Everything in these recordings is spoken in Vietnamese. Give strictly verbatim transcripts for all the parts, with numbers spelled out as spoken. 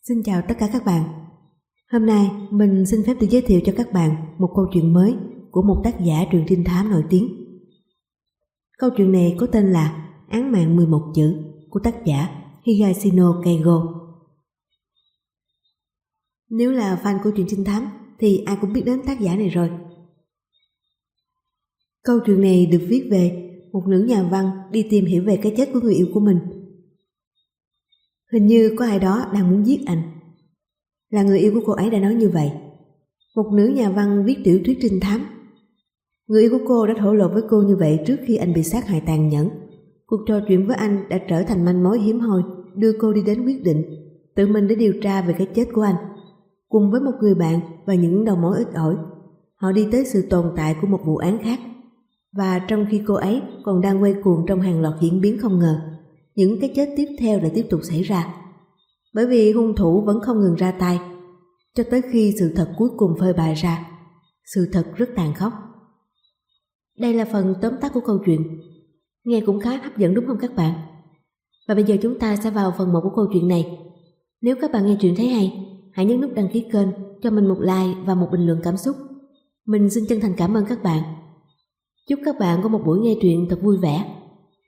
Xin chào tất cả các bạn. Hôm nay mình xin phép được giới thiệu cho các bạn một câu chuyện mới của một tác giả truyện trinh thám nổi tiếng. Câu chuyện này có tên là Án mạng mười một chữ của tác giả Higashino Keigo. Nếu là fan của truyện trinh thám thì ai cũng biết đến tác giả này rồi. Câu chuyện này được viết về một nữ nhà văn đi tìm hiểu về cái chết của người yêu của mình. Hình như có ai đó đang muốn giết anh. Là người yêu của cô ấy đã nói như vậy. Một nữ nhà văn viết tiểu thuyết trinh thám. Người yêu của cô đã thổ lộ với cô như vậy trước khi anh bị sát hại tàn nhẫn. Cuộc trò chuyện với anh đã trở thành manh mối hiếm hoi đưa cô đi đến quyết định tự mình để điều tra về cái chết của anh. Cùng với một người bạn và những đầu mối ít ỏi, họ đi tới sự tồn tại của một vụ án khác. Và trong khi cô ấy còn đang quay cuồng trong hàng loạt diễn biến không ngờ, những cái chết tiếp theo lại tiếp tục xảy ra. Bởi vì hung thủ vẫn không ngừng ra tay, cho tới khi sự thật cuối cùng phơi bày ra. Sự thật rất tàn khốc. Đây là phần tóm tắt của câu chuyện. Nghe cũng khá hấp dẫn đúng không các bạn? Và bây giờ chúng ta sẽ vào phần một của câu chuyện này. Nếu các bạn nghe chuyện thấy hay, hãy nhấn nút đăng ký kênh, cho mình một like và một bình luận cảm xúc. Mình xin chân thành cảm ơn các bạn. Chúc các bạn có một buổi nghe truyện thật vui vẻ.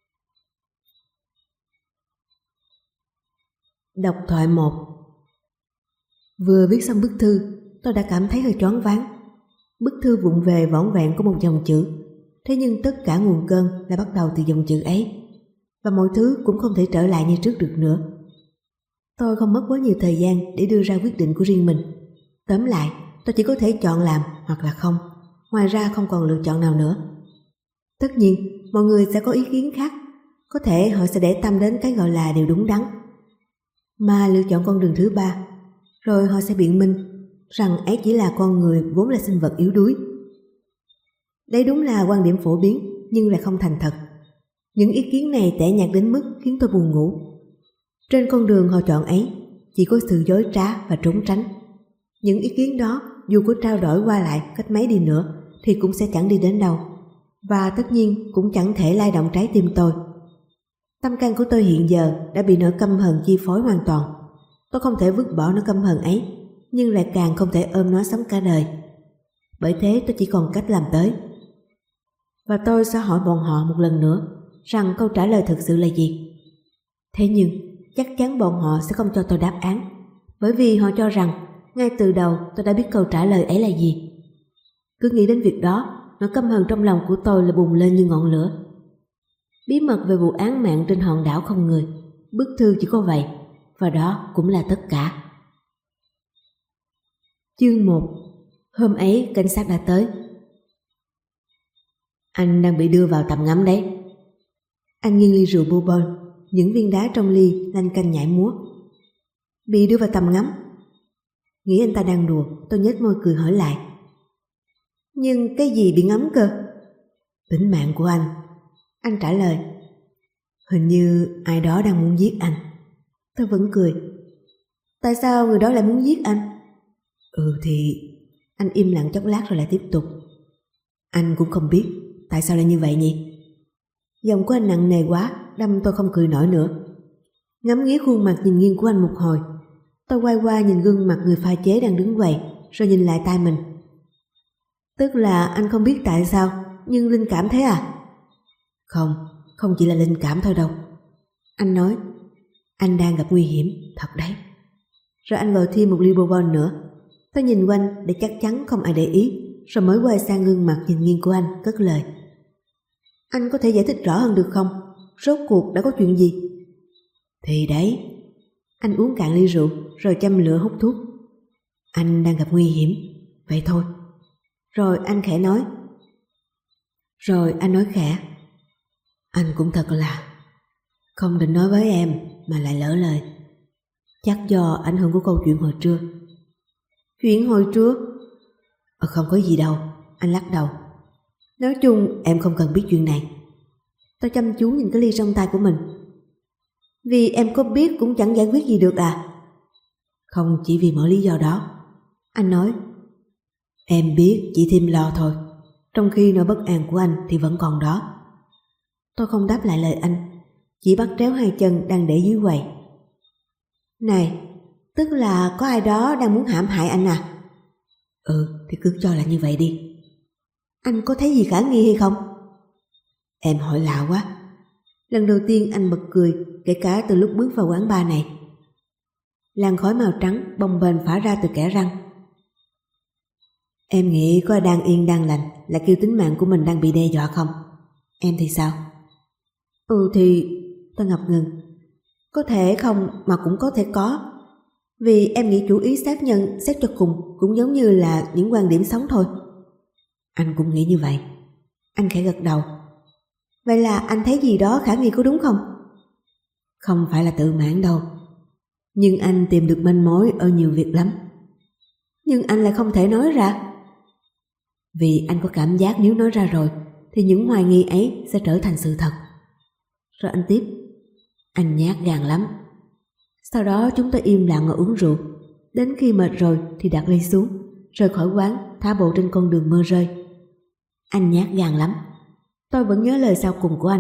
Độc thoại một. Vừa viết xong bức thư, tôi đã cảm thấy hơi choáng váng. Bức thư vụng về vỏn vẹn có một dòng chữ, thế nhưng tất cả nguồn cơn lại bắt đầu từ dòng chữ ấy, và mọi thứ cũng không thể trở lại như trước được nữa. Tôi không mất quá nhiều thời gian để đưa ra quyết định của riêng mình. Tóm lại, tôi chỉ có thể chọn làm hoặc là không, ngoài ra không còn lựa chọn nào nữa. Tất nhiên, mọi người sẽ có ý kiến khác, có thể họ sẽ để tâm đến cái gọi là điều đúng đắn, mà lựa chọn con đường thứ ba, rồi họ sẽ biện minh rằng ấy chỉ là con người vốn là sinh vật yếu đuối. Đấy đúng là quan điểm phổ biến, nhưng lại không thành thật. Những ý kiến này tẻ nhạt đến mức khiến tôi buồn ngủ. Trên con đường họ chọn ấy, chỉ có sự dối trá và trốn tránh. Những ý kiến đó, dù có trao đổi qua lại cách mấy đi nữa, thì cũng sẽ chẳng đi đến đâu, và tất nhiên cũng chẳng thể lay động trái tim tôi. Tâm can của tôi hiện giờ đã bị nỗi căm hờn chi phối hoàn toàn. Tôi không thể vứt bỏ nỗi căm hờn ấy, nhưng lại càng không thể ôm nó sống cả đời. Bởi thế tôi chỉ còn cách làm tới. Và tôi sẽ hỏi bọn họ một lần nữa rằng câu trả lời thực sự là gì. Thế nhưng chắc chắn bọn họ sẽ không cho tôi đáp án, bởi vì họ cho rằng ngay từ đầu tôi đã biết câu trả lời ấy là gì. Cứ nghĩ đến việc đó, nỗi căm hờn trong lòng của tôi lại bùng lên như ngọn lửa. Bí mật về vụ án mạng trên hòn đảo không người, bức thư chỉ có vậy, và đó cũng là tất cả. Chương một. Hôm ấy cảnh sát đã tới. Anh đang bị đưa vào tầm ngắm đấy. Anh nghiêng ly rượu bourbon, những viên đá trong ly lanh canh nhảy múa. Bị đưa vào tầm ngắm? Nghĩ anh ta đang đùa, tôi nhếch môi cười hỏi lại. Nhưng cái gì bị ngắm cơ? Tính mạng của anh. Anh trả lời. Hình như ai đó đang muốn giết anh. Tôi vẫn cười. Tại sao người đó lại muốn giết anh? Ừ thì... Anh im lặng chốc lát rồi lại tiếp tục. Anh cũng không biết tại sao lại như vậy nhỉ? Giọng của anh nặng nề quá, đâm tôi không cười nổi nữa. Ngắm nghía khuôn mặt nhìn nghiêng của anh một hồi, tôi quay qua nhìn gương mặt người pha chế đang đứng quầy, rồi nhìn lại tai mình. Tức là anh không biết tại sao, nhưng linh cảm thế à? Không, không chỉ là linh cảm thôi đâu. Anh nói, anh đang gặp nguy hiểm, thật đấy. Rồi anh gọi thêm một ly bourbon nữa. Tôi nhìn quanh để chắc chắn không ai để ý, rồi mới quay sang gương mặt nhìn nghiêng của anh, cất lời. Anh có thể giải thích rõ hơn được không? Rốt cuộc đã có chuyện gì? Thì đấy. Anh uống cạn ly rượu, rồi châm lửa hút thuốc. Anh đang gặp nguy hiểm, vậy thôi. Rồi anh khẽ nói. Rồi anh nói khẽ. Anh cũng thật là không định nói với em mà lại lỡ lời. Chắc do ảnh hưởng của câu chuyện hồi trưa. Chuyện hồi trưa? Ờ, không có gì đâu. Anh lắc đầu. Nói chung em không cần biết chuyện này. Tôi chăm chú nhìn cái ly trong tay của mình. Vì em có biết cũng chẳng giải quyết gì được à? Không chỉ vì mọi lý do đó. Anh nói. Em biết chỉ thêm lo thôi, trong khi nỗi bất an của anh thì vẫn còn đó. Tôi không đáp lại lời anh, chỉ bắt tréo hai chân đang để dưới quầy. Này, Tức là có ai đó đang muốn hãm hại anh à? Ừ, thì cứ cho là như vậy đi. Anh có thấy gì khả nghi hay không? Em hỏi lạ quá. Lần đầu tiên anh bật cười, kể cả từ lúc bước vào quán bar này. Làn khói màu trắng bồng bềnh phả ra từ kẽ răng. Em nghĩ có ai đang yên đang lành là kêu tính mạng của mình đang bị đe dọa không? Em thì sao? Ừ thì... Tôi ngập ngừng. Có thể không mà cũng có thể có. Vì em nghĩ chủ ý sát nhân xét cho cùng cũng giống như là những quan điểm sống thôi. Anh cũng nghĩ như vậy. Anh khẽ gật đầu. Vậy là anh thấy gì đó khả nghi có đúng không? Không phải là tự mãn đâu. Nhưng anh tìm được manh mối ở nhiều việc lắm. Nhưng anh lại không thể nói ra. Vì anh có cảm giác nếu nói ra rồi thì những hoài nghi ấy sẽ trở thành sự thật. Rồi anh tiếp. Anh nhát gan lắm. Sau đó chúng ta im lặng ngồi uống rượu. Đến khi mệt rồi thì đặt ly xuống, rời khỏi quán, thả bộ trên con đường mơ rơi. Anh nhát gan lắm. Tôi vẫn nhớ lời sau cùng của anh.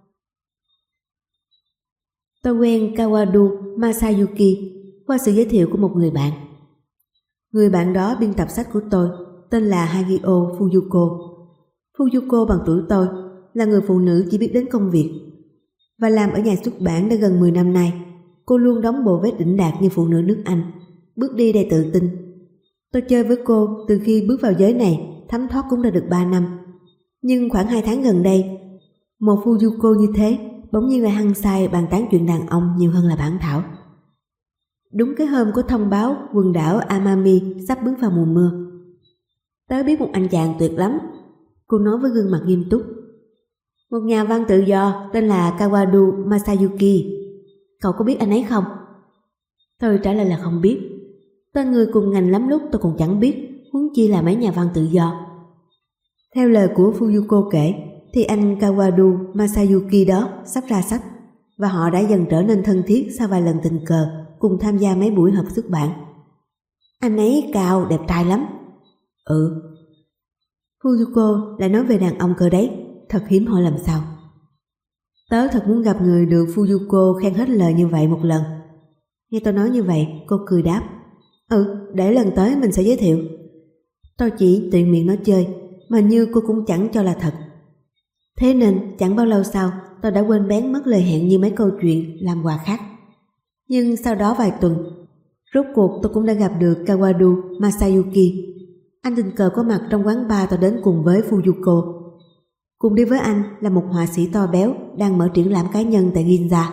Tôi quen Kawadu Masayuki qua sự giới thiệu của một người bạn. Người bạn đó biên tập sách của tôi, tên là Hagio Fuyuko. Fuyuko bằng tuổi tôi, là người phụ nữ chỉ biết đến công việc. Và làm ở nhà xuất bản đã gần mười năm nay, cô luôn đóng bộ vest đỉnh đạt như phụ nữ nước Anh, bước đi đầy tự tin. Tôi chơi với cô từ khi bước vào giới này, thấm thoát cũng đã được ba năm. Nhưng khoảng hai tháng gần đây, một Fuyuko như thế bỗng nhiên lại hăng say bàn tán chuyện đàn ông nhiều hơn là bản thảo. Đúng cái hôm có thông báo quần đảo Amami sắp bước vào mùa mưa. Tớ biết một anh chàng tuyệt lắm, cô nói với gương mặt nghiêm túc. Một nhà văn tự do tên là Kawadu Masayuki. Cậu có biết anh ấy không? Tôi trả lời là không biết. Tên người cùng ngành lắm lúc tôi còn chẳng biết, huống chi là mấy nhà văn tự do. Theo lời của Fuyuko kể, thì anh Kawadu Masayuki đó sắp ra sách, và họ đã dần trở nên thân thiết sau vài lần tình cờ cùng tham gia mấy buổi họp xuất bản. Anh ấy cao, đẹp trai lắm. Ừ. Fuyuko lại nói về đàn ông cơ đấy, thật hiếm hoi làm sao. Tớ thật muốn gặp người được Fuyuko khen hết lời như vậy một lần. Nghe tôi nói như vậy, cô cười đáp. Ừ, để lần tới mình sẽ giới thiệu. Tôi chỉ tiện miệng nói chơi, mà như cô cũng chẳng cho là thật. Thế nên chẳng bao lâu sau, tôi đã quên bén mất lời hẹn như mấy câu chuyện làm quà khác. Nhưng sau đó vài tuần, rốt cuộc tôi cũng đã gặp được Kawadu Masayuki. Anh tình cờ có mặt trong quán bar tôi đến cùng với Fuyuko. Cùng đi với anh là một họa sĩ to béo đang mở triển lãm cá nhân tại Ginza.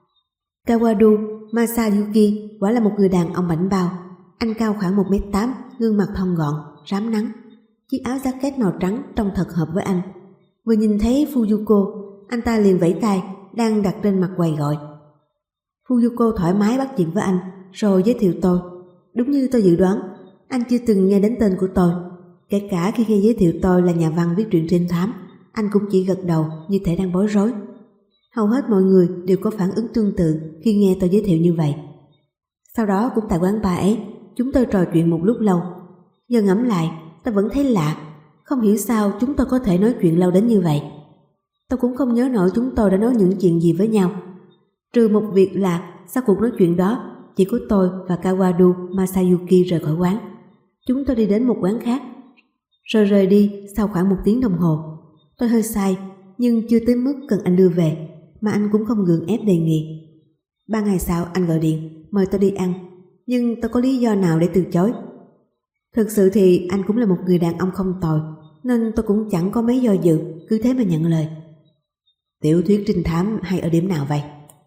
Kawadu Masayuki quả là một người đàn ông bảnh bao. Anh cao khoảng một mét tám, gương mặt thon gọn, rám nắng. Chiếc áo jacket màu trắng trông thật hợp với anh. Vừa nhìn thấy Fuyuko, anh ta liền vẫy tay đang đặt trên mặt quầy gọi. Fuyuko thoải mái bắt chuyện với anh, rồi giới thiệu tôi. Đúng như tôi dự đoán, anh chưa từng nghe đến tên của tôi. Kể cả khi nghe giới thiệu tôi là nhà văn viết truyện trinh thám, anh cũng chỉ gật đầu như thể đang bối rối. Hầu hết mọi người đều có phản ứng tương tự khi nghe tôi giới thiệu như vậy. Sau đó cũng tại quán bar ấy, chúng tôi trò chuyện một lúc lâu. Giờ ngẫm lại, tôi vẫn thấy lạ, không hiểu sao chúng tôi có thể nói chuyện lâu đến như vậy. Tôi cũng không nhớ nổi chúng tôi đã nói những chuyện gì với nhau. Trừ một việc là sau cuộc nói chuyện đó, chỉ có tôi và Kawadu Masayuki rời khỏi quán. Chúng tôi đi đến một quán khác, rồi rời đi sau khoảng một tiếng đồng hồ. Tôi hơi say, nhưng chưa tới mức cần anh đưa về, mà anh cũng không gượng ép đề nghị. Ba ngày sau anh gọi điện mời tôi đi ăn, nhưng tôi có lý do nào để từ chối? Thực sự thì anh cũng là một người đàn ông không tồi, nên tôi cũng chẳng có mấy do dự, cứ thế mà nhận lời. Tiểu thuyết trinh thám hay ở điểm nào vậy?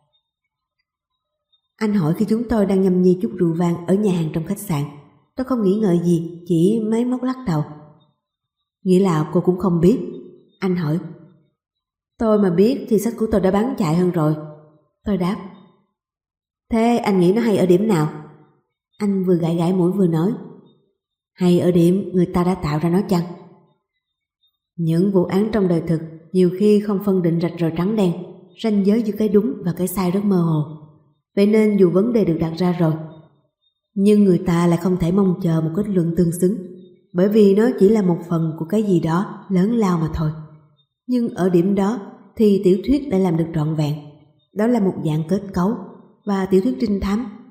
Anh hỏi khi chúng tôi đang nhâm nhi chút rượu vang ở nhà hàng trong khách sạn. Tôi không nghĩ ngợi gì, chỉ máy móc lắc đầu. Nghĩa là cô cũng không biết? Anh hỏi. Tôi mà biết thì sách của tôi đã bán chạy hơn rồi. Tôi đáp. Thế anh nghĩ nó hay ở điểm nào? Anh vừa gãi gãi mũi vừa nói. Hay ở điểm người ta đã tạo ra nó chăng? Những vụ án trong đời thực nhiều khi không phân định rạch ròi trắng đen, ranh giới giữa cái đúng và cái sai rất mơ hồ. Vậy nên dù vấn đề được đặt ra rồi, nhưng người ta lại không thể mong chờ một kết luận tương xứng, bởi vì nó chỉ là một phần của cái gì đó lớn lao mà thôi. Nhưng ở điểm đó thì tiểu thuyết đã làm được trọn vẹn. Đó là một dạng kết cấu, và tiểu thuyết trinh thám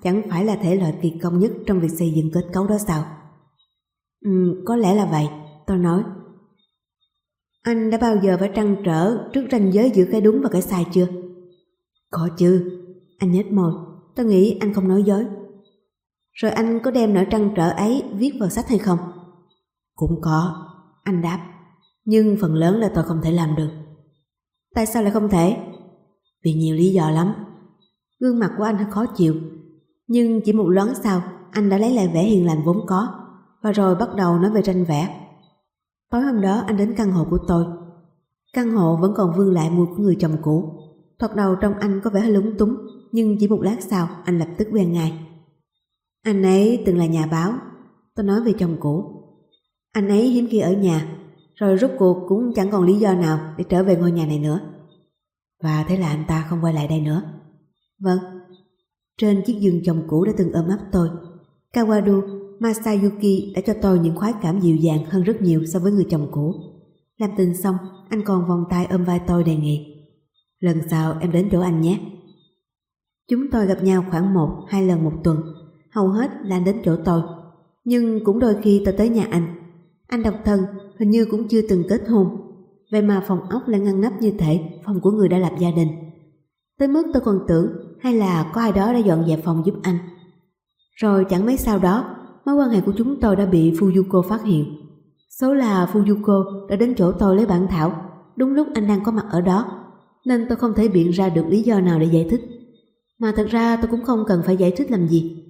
chẳng phải là thể loại kỳ công nhất trong việc xây dựng kết cấu đó sao? Ừ, có lẽ là vậy, tôi nói. Anh đã bao giờ phải trăn trở trước ranh giới giữa cái đúng và cái sai chưa? Có chứ, anh nhếch môi, tôi nghĩ anh không nói dối. Rồi anh có đem nỗi trăn trở ấy viết vào sách hay không? Cũng có, anh đáp, nhưng phần lớn là tôi không thể làm được. Tại sao lại không thể? Vì nhiều lý do lắm. Gương mặt của anh hơi khó chịu, nhưng chỉ một loáng sau anh đã lấy lại vẻ hiền lành vốn có, và rồi bắt đầu nói về tranh vẽ. Tối hôm đó anh đến căn hộ của tôi. Căn hộ vẫn còn vương lại mùi của người chồng cũ. Thoạt đầu trong anh có vẻ hơi lúng túng, nhưng chỉ một lát sau anh lập tức quen ngay. Anh ấy từng là nhà báo, tôi nói về chồng cũ. Anh ấy hiếm khi ở nhà, rồi rốt cuộc cũng chẳng còn lý do nào để trở về ngôi nhà này nữa. Và thế là anh ta không quay lại đây nữa. Vâng. Trên chiếc giường chồng cũ đã từng ôm ấp tôi, Kawadu Masayuki đã cho tôi những khoái cảm dịu dàng hơn rất nhiều so với người chồng cũ. Làm tình xong, anh còn vòng tay ôm vai tôi đề nghị, lần sau em đến chỗ anh nhé. Chúng tôi gặp nhau khoảng một, hai lần một tuần, hầu hết là anh đến chỗ tôi. Nhưng cũng đôi khi tôi tới nhà anh. Anh độc thân, hình như cũng chưa từng kết hôn. Vậy mà phòng ốc lại ngăn nắp như thể phòng của người đã lập gia đình. Tới mức tôi còn tưởng hay là có ai đó đã dọn dẹp phòng giúp anh. Rồi chẳng mấy sau đó, mối quan hệ của chúng tôi đã bị Fuyuko phát hiện. Số là Fuyuko đã đến chỗ tôi lấy bản thảo, đúng lúc anh đang có mặt ở đó, nên tôi không thể biện ra được lý do nào để giải thích. Mà thật ra tôi cũng không cần phải giải thích làm gì.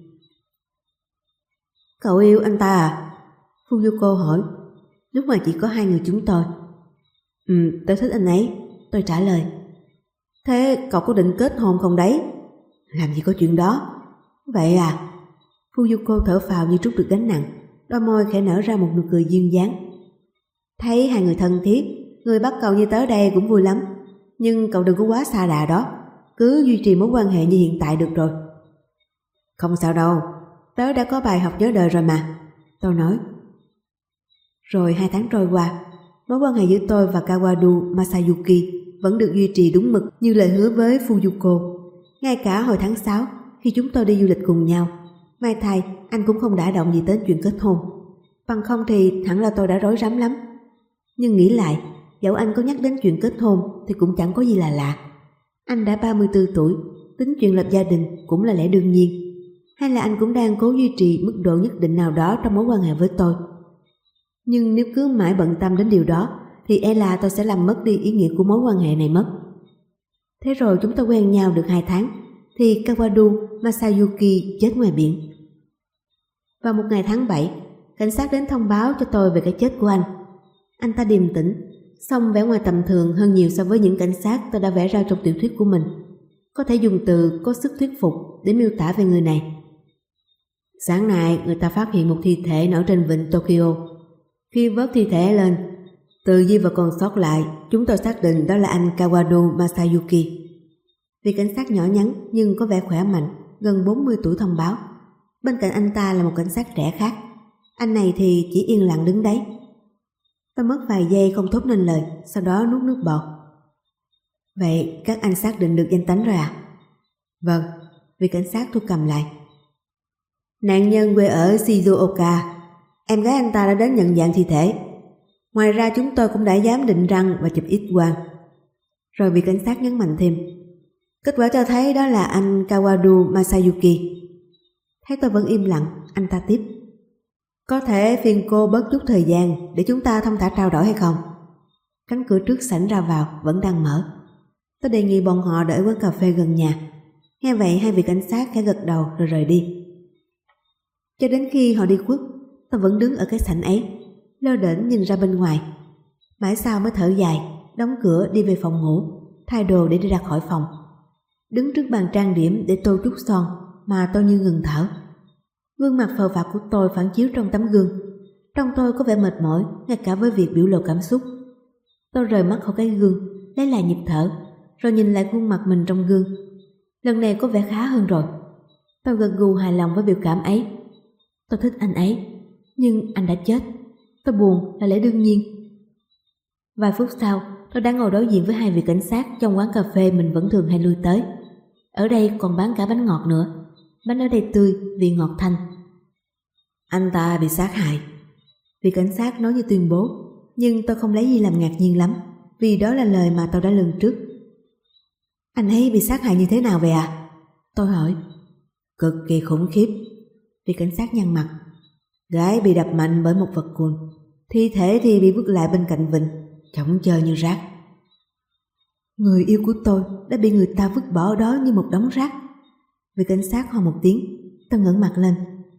Cậu yêu anh ta à? Fuyuko hỏi, lúc mà chỉ có hai người chúng tôi. Ừ, tôi thích anh ấy, tôi trả lời. Thế cậu có định kết hôn không đấy? Làm gì có chuyện đó. Vậy à? Fuyuko thở phào như trút được gánh nặng, đôi môi khẽ nở ra một nụ cười duyên dáng. Thấy hai người thân thiết, người bắt cầu như tới đây cũng vui lắm. Nhưng cậu đừng có quá xa đà đó, cứ duy trì mối quan hệ như hiện tại được rồi. Không sao đâu, tớ đã có bài học nhớ đời rồi mà, tôi nói. Rồi hai tháng trôi qua, mối quan hệ giữa tôi và Kawadu Masayuki vẫn được duy trì đúng mực như lời hứa với Fuyuko. Ngay cả hồi tháng sáu, khi chúng tôi đi du lịch cùng nhau, may thay anh cũng không đả động gì tới chuyện kết hôn. Bằng không thì hẳn là tôi đã rối rắm lắm. Nhưng nghĩ lại, dẫu anh có nhắc đến chuyện kết hôn thì cũng chẳng có gì là lạ. Anh đã ba mươi tư tuổi, tính chuyện lập gia đình cũng là lẽ đương nhiên. Hay là anh cũng đang cố duy trì mức độ nhất định nào đó trong mối quan hệ với tôi. Nhưng nếu cứ mãi bận tâm đến điều đó thì e là tôi sẽ làm mất đi ý nghĩa của mối quan hệ này mất. Thế rồi chúng tôi quen nhau được hai tháng thì Kawadu Masayuki chết ngoài biển. Vào một ngày tháng bảy, cảnh sát đến thông báo cho tôi về cái chết của anh. Anh ta điềm tĩnh, song vẻ ngoài tầm thường hơn nhiều so với những cảnh sát tôi đã vẽ ra trong tiểu thuyết của mình. Có thể dùng từ có sức thuyết phục để miêu tả về người này. Sáng nay người ta phát hiện một thi thể nổi trên vịnh Tokyo. Khi vớt thi thể lên, từ di vật còn sót lại, chúng tôi xác định đó là anh Kawadu Masayuki. Vị cảnh sát nhỏ nhắn nhưng có vẻ khỏe mạnh, gần bốn mươi tuổi thông báo. Bên cạnh anh ta là một cảnh sát trẻ khác. Anh này thì chỉ yên lặng đứng đấy. Tôi mất vài giây không thốt nên lời, sau đó nuốt nước bọt. Vậy các anh xác định được danh tính rồi à? Vâng, vị cảnh sát thu cầm lại. Nạn nhân quê ở Shizuoka. Em gái anh ta đã đến nhận dạng thi thể. Ngoài ra chúng tôi cũng đã giám định răng và chụp X-quang. Rồi vị cảnh sát nhấn mạnh thêm. Kết quả cho thấy đó là anh Kawadu Masayuki. Thấy tôi vẫn im lặng, anh ta tiếp. Có thể phiền cô bớt chút thời gian để chúng ta thông thả trao đổi hay không? Cánh cửa trước sảnh ra vào vẫn đang mở. Tôi đề nghị bọn họ đợi quán cà phê gần nhà. Nghe vậy hai vị cảnh sát khẽ gật đầu rồi rời đi. Cho đến khi họ đi khuất, tôi vẫn đứng ở cái sảnh ấy, lơ đễnh nhìn ra bên ngoài. Mãi sau mới thở dài, đóng cửa đi về phòng ngủ, thay đồ để đi ra khỏi phòng. Đứng trước bàn trang điểm để tô chút son mà tôi như ngừng thở. Gương mặt phờ phạc của tôi phản chiếu trong tấm gương. Trong tôi có vẻ mệt mỏi ngay cả với việc biểu lộ cảm xúc. Tôi rời mắt khỏi cái gương, lấy lại nhịp thở, rồi nhìn lại khuôn mặt mình trong gương. Lần này có vẻ khá hơn rồi. Tôi gật gù hài lòng với biểu cảm ấy. Tôi thích anh ấy, nhưng anh đã chết. Tôi buồn là lẽ đương nhiên. Vài phút sau, tôi đã ngồi đối diện với hai vị cảnh sát trong quán cà phê mình vẫn thường hay lui tới. Ở đây còn bán cả bánh ngọt nữa. bánh ở đây tươi, vị ngọt thanh. Anh ta bị sát hại. Vị cảnh sát nói như tuyên bố, nhưng tôi không lấy gì làm ngạc nhiên lắm, vì đó là lời mà tôi đã lường trước. Anh ấy bị sát hại như thế nào vậy à? Tôi hỏi. Cực kỳ khủng khiếp. Vị cảnh sát nhăn mặt. Gái bị đập mạnh bởi một vật cùn, thi thể thì bị vứt lại bên cạnh vịnh, chỏng chơ như rác. Người yêu của tôi đã bị người ta vứt bỏ ở đó như một đống rác. Vị cảnh sát ho một tiếng. Tôi ngẩng mặt lên.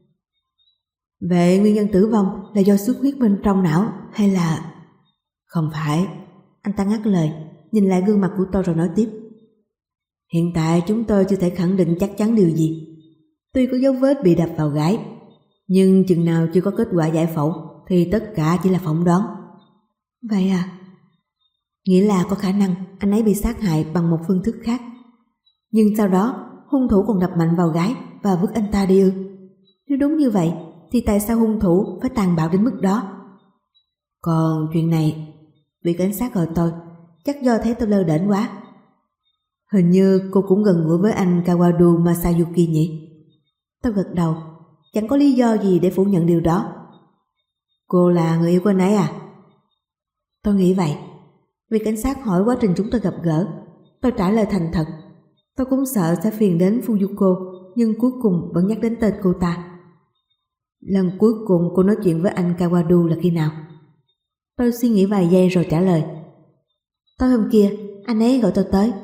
Vậy nguyên nhân tử vong là do xuất huyết bên trong não hay là... Không phải. Anh ta ngắt lời, nhìn lại gương mặt của tôi rồi nói tiếp. Hiện tại chúng tôi chưa thể khẳng định chắc chắn điều gì. Tuy có dấu vết bị đập vào gái, nhưng chừng nào chưa có kết quả giải phẫu thì tất cả chỉ là phỏng đoán. Vậy à? Nghĩa là có khả năng anh ấy bị sát hại bằng một phương thức khác. Nhưng sau đó hung thủ còn đập mạnh vào gái và vứt anh ta đi ư? Nếu đúng như vậy thì tại sao hung thủ phải tàn bạo đến mức đó? Còn chuyện này... Vị cảnh sát gọi tôi, chắc do thấy tôi lơ đễnh quá. Hình như cô cũng gần gũi với anh Kawadu Masayuki nhỉ? Tôi gật đầu, chẳng có lý do gì để phủ nhận điều đó. Cô là người yêu của anh ấy à? Tôi nghĩ vậy. Vị cảnh sát hỏi quá trình chúng tôi gặp gỡ. Tôi trả lời thành thật. Tôi cũng sợ sẽ phiền đến Fuyuko, nhưng cuối cùng vẫn nhắc đến tên cô ta. Lần cuối cùng cô nói chuyện với anh Kawadu là khi nào? Tôi suy nghĩ vài giây rồi trả lời. Tối hôm kia, anh ấy gọi tôi tới.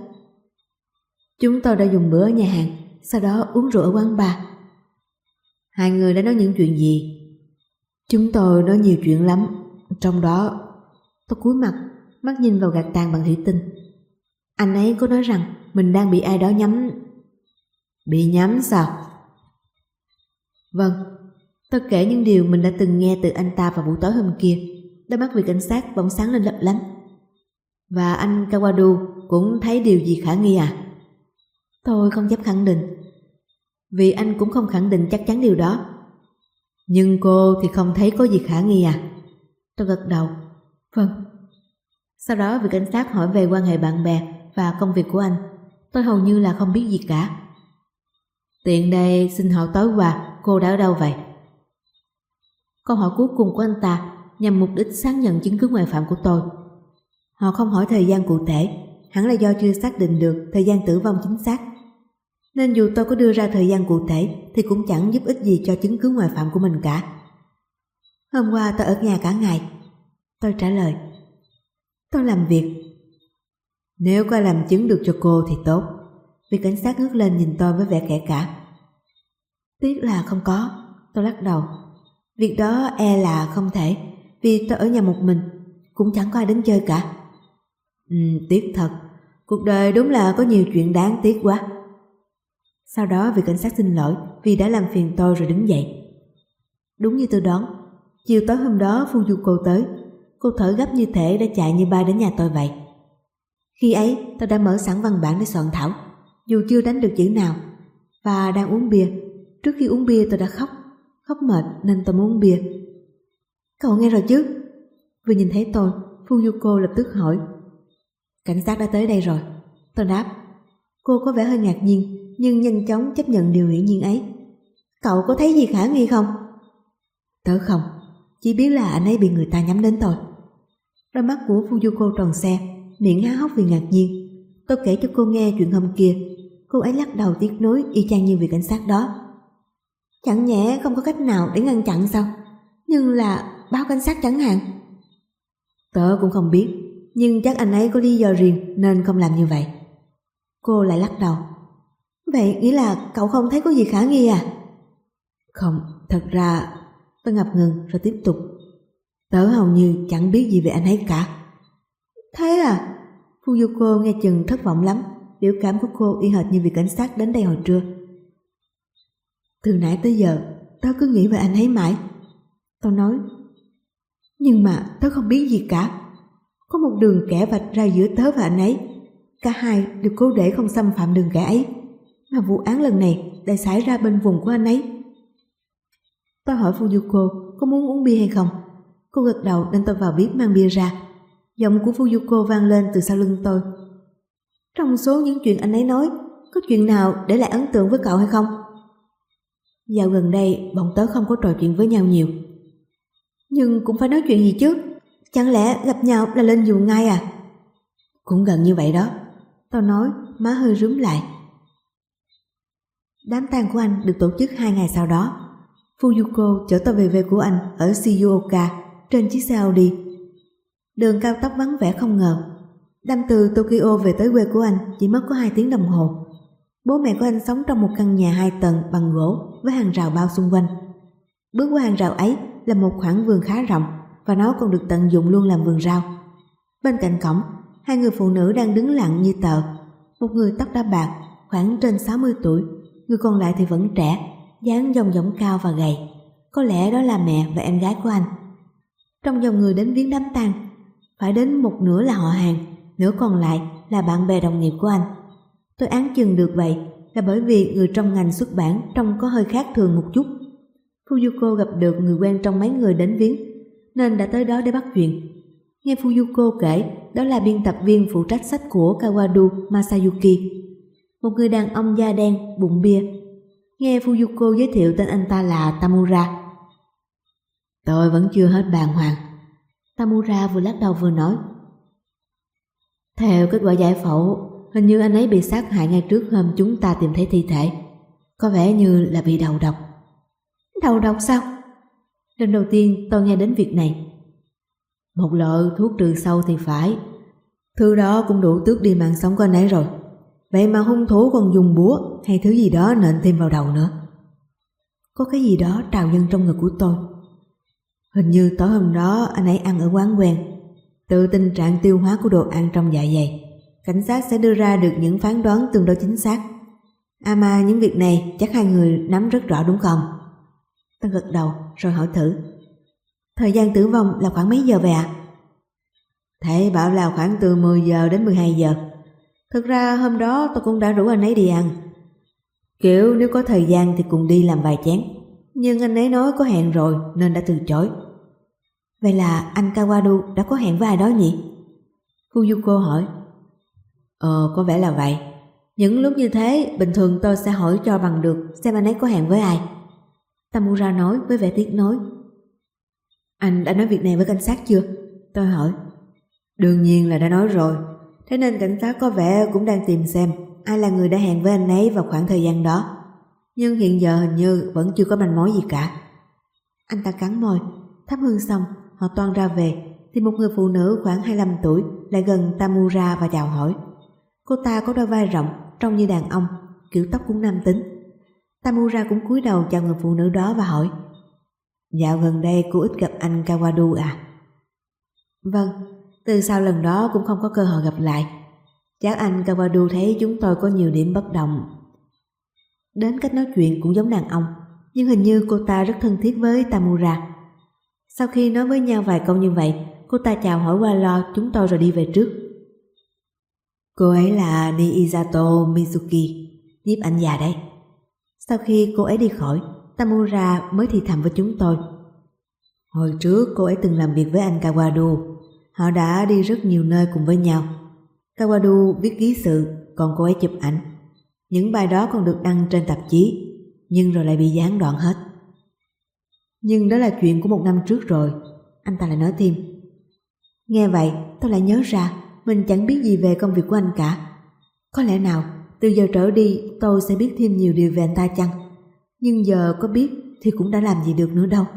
Chúng tôi đã dùng bữa ở nhà hàng, sau đó uống rượu ở quán bar. Hai người đã nói những chuyện gì? Chúng tôi nói nhiều chuyện lắm. Trong đó, tôi cúi mặt, mắt nhìn vào gạt tàn bằng thủy tinh. Anh ấy có nói rằng mình đang bị ai đó nhắm. Bị nhắm sao? Vâng, tôi kể những điều mình đã từng nghe từ anh ta vào buổi tối hôm kia. Đôi mắt vị cảnh sát bỗng sáng lên lấp lánh. Và anh Kawadu cũng thấy điều gì khả nghi à? Tôi không dám khẳng định, vì anh cũng không khẳng định chắc chắn điều đó. Nhưng cô thì không thấy có gì khả nghi à? Tôi gật đầu. Vâng. Sau đó vị cảnh sát hỏi về quan hệ bạn bè và công việc của anh. Tôi hầu như là không biết gì cả. Tiện đây xin hỏi tối qua cô đã ở đâu vậy? Câu hỏi cuối cùng của anh ta nhằm mục đích xác nhận chứng cứ ngoại phạm của tôi. Họ không hỏi thời gian cụ thể, hẳn là do chưa xác định được thời gian tử vong chính xác. Nên dù tôi có đưa ra thời gian cụ thể thì cũng chẳng giúp ích gì cho chứng cứ ngoại phạm của mình cả. Hôm qua tôi ở nhà cả ngày. Tôi trả lời. Tôi làm việc. Nếu có làm chứng được cho cô thì tốt. Vị cảnh sát ngước lên nhìn tôi với vẻ kẻ cả. Tiếc là không có. Tôi lắc đầu. Việc đó e là không thể, vì tôi ở nhà một mình, cũng chẳng có ai đến chơi cả. Ừ, tiếc thật. Cuộc đời đúng là có nhiều chuyện đáng tiếc quá. Sau đó vị cảnh sát xin lỗi vì đã làm phiền tôi rồi đứng dậy. Đúng như tôi đoán, chiều tối hôm đó Fuyuko tới. Cô thở gấp như thể đã chạy như bay đến nhà tôi vậy. Khi ấy tôi đã mở sẵn văn bản để soạn thảo, dù chưa đánh được chữ nào, và đang uống bia. Trước khi uống bia tôi đã khóc. Khóc mệt nên tôi muốn uống bia. Cậu nghe rồi chứ? Vừa nhìn thấy tôi, Fuyuko lập tức hỏi. Cảnh sát đã tới đây rồi. Tôi đáp. Cô có vẻ hơi ngạc nhiên, nhưng nhanh chóng chấp nhận điều hiển nhiên ấy. Cậu có thấy gì khả nghi không? Tớ không, chỉ biết là anh ấy bị người ta nhắm đến tôi. Đôi mắt của Fuyuko tròn xe, miệng há hốc vì ngạc nhiên. Tôi kể cho cô nghe chuyện hôm kia. Cô ấy lắc đầu tiếc nuối y chang như vị cảnh sát đó. Chẳng nhẽ không có cách nào để ngăn chặn sao? Nhưng là báo cảnh sát chẳng hạn. Tớ cũng không biết, nhưng chắc anh ấy có lý do riêng nên không làm như vậy. Cô lại lắc đầu. Vậy nghĩa là cậu không thấy có gì khả nghi à? Không, thật ra... Tôi ngập ngừng rồi tiếp tục. Tớ hầu như chẳng biết gì về anh ấy cả. Thế à? Fuyuko nghe chừng thất vọng lắm. Biểu cảm của cô y hệt như vị cảnh sát đến đây hồi trưa. Từ nãy tới giờ tớ cứ nghĩ về anh ấy mãi. Tôi nói. Nhưng mà tớ không biết gì cả. Có một đường kẻ vạch ra giữa tớ và anh ấy. Cả hai đều cố để không xâm phạm đường kẻ ấy, mà vụ án lần này lại xảy ra bên vùng của anh ấy. Tôi hỏi Fuyuko có muốn uống bia hay không. Cô gật đầu nên tôi vào bếp mang bia ra. Giọng của Fuyuko vang lên từ sau lưng tôi. Trong số những chuyện anh ấy nói, có chuyện nào để lại ấn tượng với cậu hay không? Dạo gần đây bọn tớ không có trò chuyện với nhau nhiều. Nhưng cũng phải nói chuyện gì chứ, chẳng lẽ gặp nhau là lên giường ngay à? Cũng gần như vậy đó, tao nói, má hơi rúm lại. Đám tang của anh được tổ chức hai ngày sau đó. Fuyuko chở tao về về của anh ở Shizuoka trên chiếc xe Audi. Đường cao tốc vắng vẻ không ngờ. Đâm từ Tokyo về tới quê của anh chỉ mất có hai tiếng đồng hồ. Bố mẹ của anh sống trong một căn nhà hai tầng bằng gỗ với hàng rào bao xung quanh. Bước qua hàng rào ấy là một khoảng vườn khá rộng và nó còn được tận dụng luôn làm vườn rau. Bên cạnh cổng, hai người phụ nữ đang đứng lặng như tờ. Một người tóc đã bạc, khoảng trên sáu mươi tuổi, người còn lại thì vẫn trẻ, dáng dong dỏng cao và gầy. Có lẽ đó là mẹ và em gái của anh. Trong dòng người đến viếng đám tang, phải đến một nửa là họ hàng, nửa còn lại là bạn bè đồng nghiệp của anh. Tôi án chừng được vậy là bởi vì người trong ngành xuất bản trông có hơi khác thường một chút. Fuyuko gặp được người quen trong mấy người đến viếng, nên đã tới đó để bắt chuyện. Nghe Fuyuko kể, đó là biên tập viên phụ trách sách của Kawadu Masayuki, một người đàn ông da đen, bụng bia. Nghe Fuyuko giới thiệu tên anh ta là Tamura. Tôi vẫn chưa hết bàng hoàng. Tamura vừa lắc đầu vừa nói. Theo kết quả giải phẫu, hình như anh ấy bị sát hại ngay trước hôm chúng ta tìm thấy thi thể. Có vẻ như là bị đầu độc. Đầu độc sao? Lần đầu tiên tôi nghe đến việc này. Một loại thuốc trừ sâu thì phải. Thứ đó cũng đủ tước đi mạng sống của anh ấy rồi. Vậy mà hung thủ còn dùng búa hay thứ gì đó nện thêm vào đầu nữa. Có cái gì đó trào dâng trong ngực của tôi. Hình như tối hôm đó anh ấy ăn ở quán quen. Từ tình trạng tiêu hóa của đồ ăn trong dạ dày, cảnh sát sẽ đưa ra được những phán đoán tương đối chính xác. À mà những việc này chắc hai người nắm rất rõ đúng không? Tôi gật đầu rồi hỏi thử. Thời gian tử vong là khoảng mấy giờ vậy ạ? À? Thầy bảo là khoảng từ mười giờ đến mười hai giờ. Thực ra hôm đó tôi cũng đã rủ anh ấy đi ăn. Kiểu nếu có thời gian thì cùng đi làm vài chén. Nhưng anh ấy nói có hẹn rồi nên đã từ chối. Vậy là anh Kawadu đã có hẹn với ai đó nhỉ? Fuyuko hỏi. Ờ có vẻ là vậy. Những lúc như thế bình thường tôi sẽ hỏi cho bằng được xem anh ấy có hẹn với ai. Tamura nói với vẻ tiếc nuối. Anh đã nói việc này với cảnh sát chưa? Tôi hỏi. Đương nhiên là đã nói rồi. Thế nên cảnh sát có vẻ cũng đang tìm xem ai là người đã hẹn với anh ấy vào khoảng thời gian đó. Nhưng hiện giờ hình như vẫn chưa có manh mối gì cả. Anh ta cắn môi. Thắp hương xong, họ toan ra về thì một người phụ nữ khoảng hai mươi lăm tuổi lại gần Tamura và chào hỏi. Cô ta có đôi vai rộng, trông như đàn ông, kiểu tóc cũng nam tính. Tamura cũng cúi đầu chào người phụ nữ đó và hỏi. Dạo gần đây cô ít gặp anh Kawadu à? Vâng, từ sau lần đó cũng không có cơ hội gặp lại. Chắc anh Kawadu thấy chúng tôi có nhiều điểm bất đồng. Đến cách nói chuyện cũng giống đàn ông, nhưng hình như cô ta rất thân thiết với Tamura. Sau khi nói với nhau vài câu như vậy, cô ta chào hỏi qua lo chúng tôi rồi đi về trước. Cô ấy là Niizato Mizuki, nhiếp ảnh già đấy. Sau khi cô ấy đi khỏi, Tamura mới thì thầm với chúng tôi. Hồi trước cô ấy từng làm việc với anh Kawadu. Họ đã đi rất nhiều nơi cùng với nhau. Kawadu viết ký sự, còn cô ấy chụp ảnh. Những bài đó còn được đăng trên tạp chí, nhưng rồi lại bị gián đoạn hết. Nhưng đó là chuyện của một năm trước rồi, anh ta lại nói thêm. Nghe vậy, tôi lại nhớ ra mình chẳng biết gì về công việc của anh cả. Có lẽ nào từ giờ trở đi tôi sẽ biết thêm nhiều điều về anh ta chăng? Nhưng giờ có biết thì cũng đã làm gì được nữa đâu.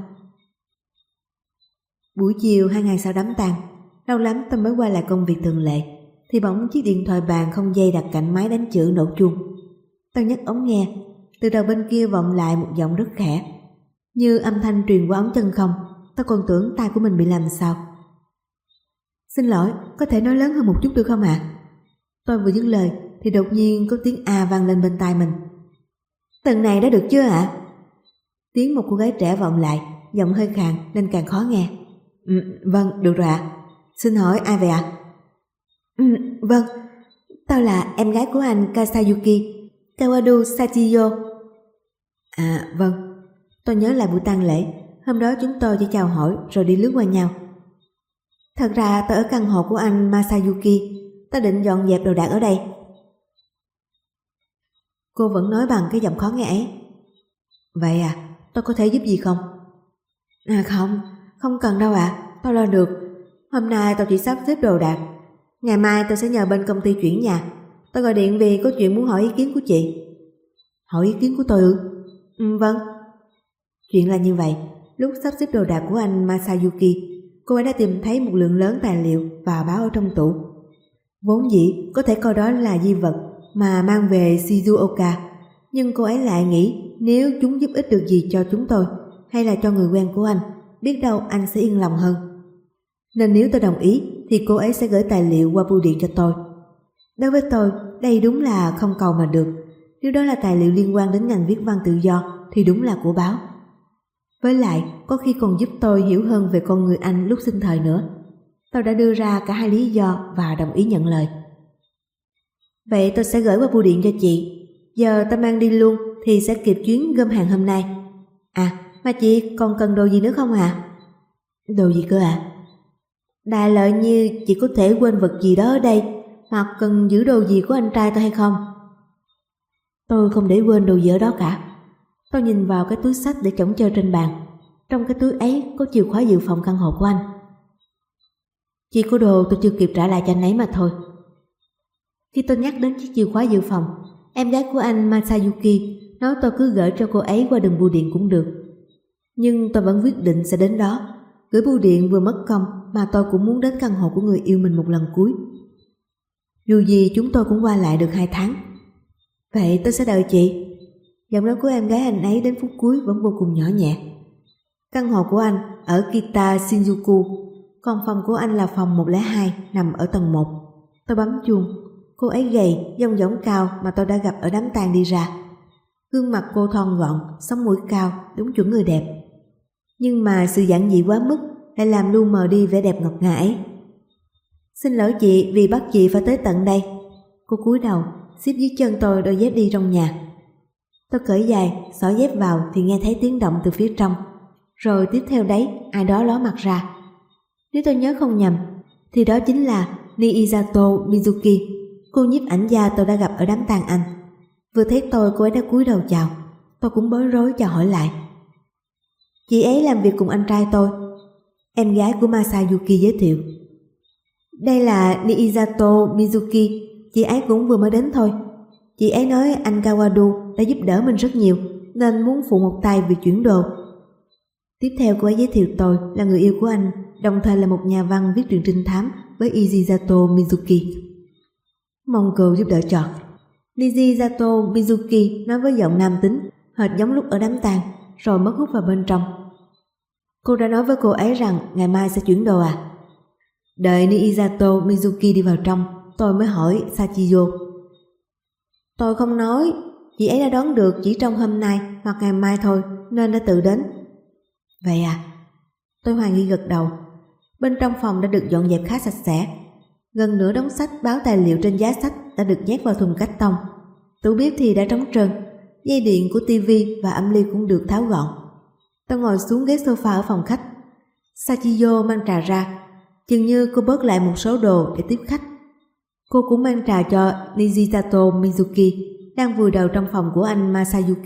Buổi chiều hai ngày sau đám tang, lâu lắm tôi mới quay lại công việc thường lệ, thì bỗng chiếc điện thoại bàn không dây đặt cạnh máy đánh chữ nổ chuông. Tôi nhấc ống nghe, từ đầu bên kia vọng lại một giọng rất khẽ, như âm thanh truyền qua ống chân không. Tôi còn tưởng tai của mình bị làm sao. Xin lỗi, có thể nói lớn hơn một chút được không ạ? À? Tôi vừa dứt lời thì đột nhiên có tiếng A vang lên bên tai mình. Tầng này đã được chưa ạ? À? Tiếng một cô gái trẻ vọng lại, giọng hơi khàn nên càng khó nghe. Ừ, vâng, được rồi ạ. À. Xin hỏi ai vậy ạ? À? Ừ, vâng, tôi là em gái của anh Kasayuki, Kawadu Sachiyo. À, vâng. Tôi nhớ lại buổi tang lễ, hôm đó chúng tôi chỉ chào hỏi rồi đi lướt qua nhau. Thật ra tôi ở căn hộ của anh Masayuki, tôi định dọn dẹp đồ đạc ở đây. Cô vẫn nói bằng cái giọng khó nghe ấy. Vậy à, tôi có thể giúp gì không? À không, không cần đâu ạ, à, tôi lo được. Hôm nay tôi chỉ sắp xếp đồ đạc. Ngày mai tôi sẽ nhờ bên công ty chuyển nhà. Tôi gọi điện vì có chuyện muốn hỏi ý kiến của chị. Hỏi ý kiến của tôi ư? Ừ, vâng. Chuyện là như vậy, lúc sắp xếp đồ đạc của anh Masayuki, cô ấy đã tìm thấy một lượng lớn tài liệu và báo ở trong tủ. Vốn dĩ có thể coi đó là di vật mà mang về Shizuoka, nhưng cô ấy lại nghĩ nếu chúng giúp ích được gì cho chúng tôi hay là cho người quen của anh, biết đâu anh sẽ yên lòng hơn. Nên nếu tôi đồng ý thì cô ấy sẽ gửi tài liệu qua bưu điện cho tôi. Đối với tôi, đây đúng là không cầu mà được. Nếu đó là tài liệu liên quan đến ngành viết văn tự do thì đúng là của báo. Với lại, có khi còn giúp tôi hiểu hơn về con người anh lúc sinh thời nữa. Tôi đã đưa ra cả hai lý do và đồng ý nhận lời. Vậy tôi sẽ gửi qua bưu điện cho chị. Giờ tôi mang đi luôn thì sẽ kịp chuyến gom hàng hôm nay. À, mà chị còn cần đồ gì nữa không ạ? À? Đồ gì cơ ạ? À? Đại lợi như chị có thể quên vật gì đó ở đây, hoặc cần giữ đồ gì của anh trai tôi hay không? Tôi không để quên đồ gì ở đó cả. Tôi nhìn vào cái túi xách để chổng chơ trên bàn. Trong cái túi ấy có chìa khóa dự phòng căn hộ của anh. Chỉ có đồ tôi chưa kịp trả lại cho anh ấy mà thôi. Khi tôi nhắc đến chiếc chìa khóa dự phòng, em gái của anh Masayuki nói tôi cứ gửi cho cô ấy qua đường bưu điện cũng được. Nhưng tôi vẫn quyết định sẽ đến đó. Gửi bưu điện vừa mất công mà tôi cũng muốn đến căn hộ của người yêu mình một lần cuối. Dù gì chúng tôi cũng qua lại được hai tháng. Vậy tôi sẽ đợi chị. Giọng nói của em gái anh ấy đến phút cuối vẫn vô cùng nhỏ nhẹ. Căn hộ của anh ở Kita Shinjuku, còn phòng của anh là phòng một không hai nằm ở tầng một. Tôi bấm chuông. Cô ấy gầy, dong dỏng cao mà tôi đã gặp ở đám tang đi ra. Gương mặt cô thon gọn, sống mũi cao, đúng chuẩn người đẹp. Nhưng mà sự giản dị quá mức lại làm lu mờ đi vẻ đẹp ngọt ngào ấy. Xin lỗi chị vì bắt chị phải tới tận đây. Cô cúi đầu, xếp dưới chân tôi đôi dép đi trong nhà. Tôi cởi giày, xỏ dép vào thì nghe thấy tiếng động từ phía trong. Rồi tiếp theo đấy, ai đó ló mặt ra. Nếu tôi nhớ không nhầm, thì đó chính là Niizato Mizuki, cô nhiếp ảnh gia tôi đã gặp ở đám tang anh. Vừa thấy tôi, cô ấy đã cúi đầu chào. Tôi cũng bối rối chào hỏi lại. Chị ấy làm việc cùng anh trai tôi, em gái của Masayuki giới thiệu. Đây là Niizato Mizuki, chị ấy cũng vừa mới đến thôi. Chị ấy nói anh Kawadu đã giúp đỡ mình rất nhiều, nên muốn phụ một tay việc chuyển đồ. Tiếp theo cô ấy giới thiệu tôi là người yêu của anh, đồng thời là một nhà văn viết truyện trinh thám với Ichizato Mizuki. Mong cô giúp đỡ chọn. Ichizato Mizuki nói với giọng nam tính, hệt giống lúc ở đám tang, rồi mất hút vào bên trong. Cô đã nói với cô ấy rằng ngày mai sẽ chuyển đồ à? Đợi Niizato Mizuki đi vào trong, tôi mới hỏi Sachiyo. Tôi không nói, chị ấy đã đoán được chỉ trong hôm nay hoặc ngày mai thôi, nên đã tự đến. Vậy à? Tôi hoài nghi gật đầu. Bên trong phòng đã được dọn dẹp khá sạch sẽ. Gần nửa đống sách báo tài liệu trên giá sách đã được nhét vào thùng cách tông. Tủ bếp thì đã trống trơn. Dây điện của tivi và âm ly cũng được tháo gọn. Tôi ngồi xuống ghế sofa ở phòng khách. Sachiyo mang trà ra. Chừng như cô bớt lại một số đồ để tiếp khách. Cô cũng mang trà cho Nijisato Mizuki, đang vùi đầu trong phòng của anh Masayuki.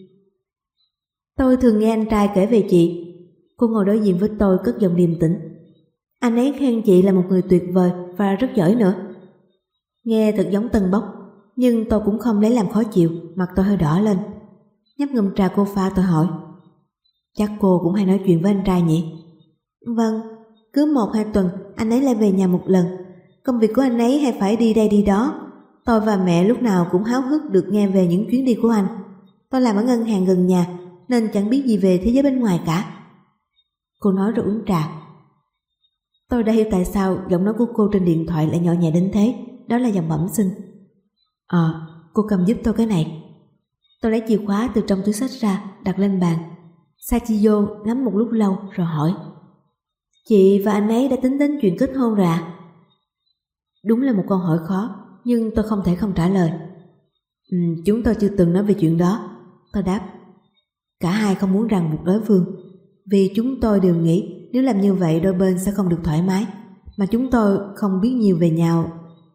Tôi thường nghe anh trai kể về chị. Cô ngồi đối diện với tôi cất giọng điềm tĩnh. Anh ấy khen chị là một người tuyệt vời và rất giỏi nữa. Nghe thật giống tân bốc, nhưng tôi cũng không lấy làm khó chịu, mặt tôi hơi đỏ lên. Nhấp ngụm trà cô pha, tôi hỏi. Chắc cô cũng hay nói chuyện với anh trai nhỉ? Vâng, cứ một hai tuần anh ấy lại về nhà một lần. Công việc của anh ấy hay phải đi đây đi đó. Tôi và mẹ lúc nào cũng háo hức được nghe về những chuyến đi của anh. Tôi làm ở ngân hàng gần nhà nên chẳng biết gì về thế giới bên ngoài cả. Cô nói rồi uống trà. Tôi đã hiểu tại sao giọng nói của cô trên điện thoại lại nhỏ nhẹ đến thế. Đó là giọng bẩm sinh. Ờ, à, cô cầm giúp tôi cái này. Tôi lấy chìa khóa từ trong túi xách ra, đặt lên bàn. Sachiyo ngắm một lúc lâu rồi hỏi. Chị và anh ấy đã tính đến chuyện kết hôn rồi à? Đúng là một câu hỏi khó, nhưng tôi không thể không trả lời. Ừ, chúng tôi chưa từng nói về chuyện đó. Tôi đáp. Cả hai không muốn ràng buộc đối phương, vì chúng tôi đều nghĩ nếu làm như vậy đôi bên sẽ không được thoải mái, mà chúng tôi không biết nhiều về nhau.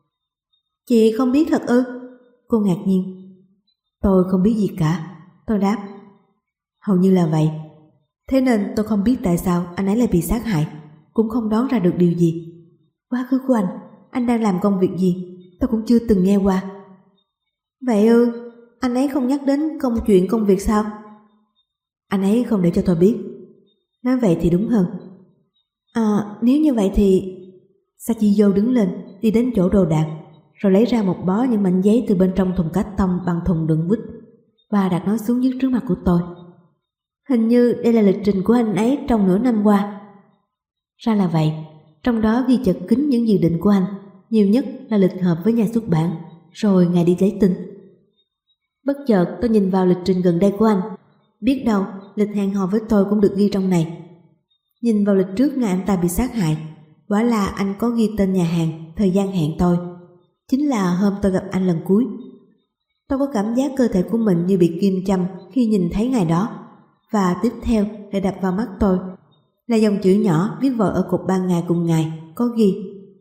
Chị không biết thật ư? Cô ngạc nhiên. Tôi không biết gì cả. Tôi đáp. Hầu như là vậy. Thế nên tôi không biết tại sao anh ấy lại bị sát hại, cũng không đoán ra được điều gì. Quá khứ của anh, anh đang làm công việc gì, tôi cũng chưa từng nghe qua. Vậy ư, anh ấy không nhắc đến công chuyện công việc sao? Anh ấy không để cho tôi biết. Nói vậy thì đúng hơn. À, nếu như vậy thì... Sachiyo đứng lên, đi đến chỗ đồ đạc, rồi lấy ra một bó những mảnh giấy từ bên trong thùng cát tông bằng thùng đựng vít và đặt nó xuống dưới trước mặt của tôi. Hình như đây là lịch trình của anh ấy trong nửa năm qua. Ra là vậy, trong đó ghi chật kín những dự định của anh, nhiều nhất là lịch họp với nhà xuất bản, rồi ngày đi lấy tin. Bất chợt tôi nhìn vào lịch trình gần đây của anh, biết đâu lịch hẹn hò với tôi cũng được ghi trong này. Nhìn vào lịch trước ngày anh ta bị sát hại, quả là anh có ghi tên nhà hàng, thời gian hẹn tôi, chính là hôm tôi gặp anh lần cuối. Tôi có cảm giác cơ thể của mình như bị kim châm khi nhìn thấy ngày đó, và tiếp theo lại đập vào mắt tôi là dòng chữ nhỏ viết vội ở cột ban ngày cùng ngày, có ghi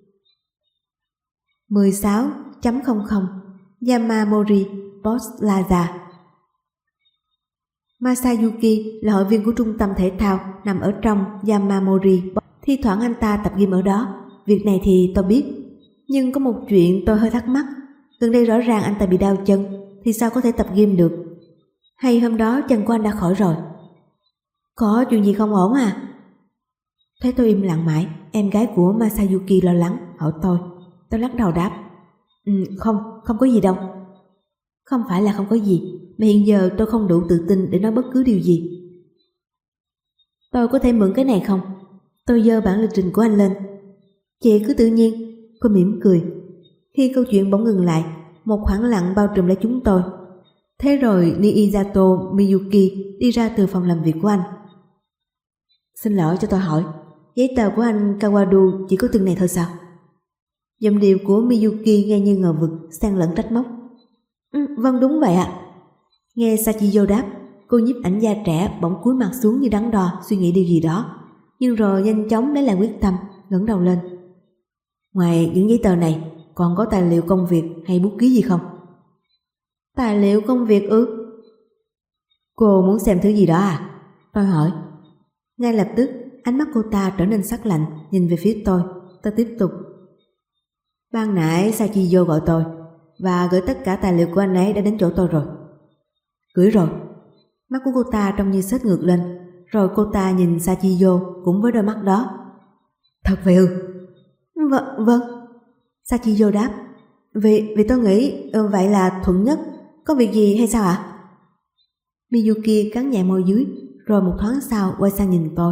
mười sáu chấm không không Yamamori Boss Plaza. Masayuki là hội viên của trung tâm thể thao nằm ở trong Yamamori. Thi thoảng anh ta tập gym ở đó, việc này thì tôi biết. Nhưng có một chuyện tôi hơi thắc mắc, gần đây rõ ràng anh ta bị đau chân, thì sao có thể tập gym được? Hay hôm đó chân của anh đã khỏi rồi? Có chuyện gì không ổn à? Thấy tôi im lặng mãi, em gái của Masayuki lo lắng hỏi tôi. Tôi lắc đầu đáp, ừ, không, không có gì đâu. Không phải là không có gì, mà hiện giờ tôi không đủ tự tin để nói bất cứ điều gì. Tôi có thể mượn cái này không? Tôi giơ bản lịch trình của anh lên. Chị cứ tự nhiên. Cô mỉm cười. Khi câu chuyện bỗng ngừng lại, một khoảng lặng bao trùm lấy chúng tôi. Thế rồi Niizato Miyuki đi ra từ phòng làm việc của anh. Xin lỗi cho tôi hỏi, giấy tờ của anh Kawadu chỉ có từng này thôi sao? Giọng điệu của Miyuki nghe như ngờ vực, xen lẫn trách móc. Ừ, vâng đúng vậy ạ. Nghe Sachiyo đáp, cô nhiếp ảnh gia trẻ bỗng cúi mặt xuống như đắn đo suy nghĩ điều gì đó, nhưng rồi nhanh chóng lấy lại quyết tâm, ngẩng đầu lên. Ngoài những giấy tờ này, còn có tài liệu công việc hay bút ký gì không? Tài liệu công việc ư? Cô muốn xem thứ gì đó à? Tôi hỏi. Ngay lập tức, ánh mắt cô ta trở nên sắc lạnh, nhìn về phía tôi. Tôi tiếp tục. Ban nãy Sachiyo gọi tôi và gửi tất cả tài liệu của anh ấy đã đến chỗ tôi rồi. Gửi rồi. Mắt của cô ta trông như xếch ngược lên, rồi cô ta nhìn Sachiyo cũng với đôi mắt đó. Thật vậy ư? Vâng, vâng. Sachiyo đáp. Vì, vì tôi nghĩ ừ, vậy là thuận nhất. Có việc gì hay sao ạ? Miyuki cắn nhẹ môi dưới, rồi một thoáng sau quay sang nhìn tôi.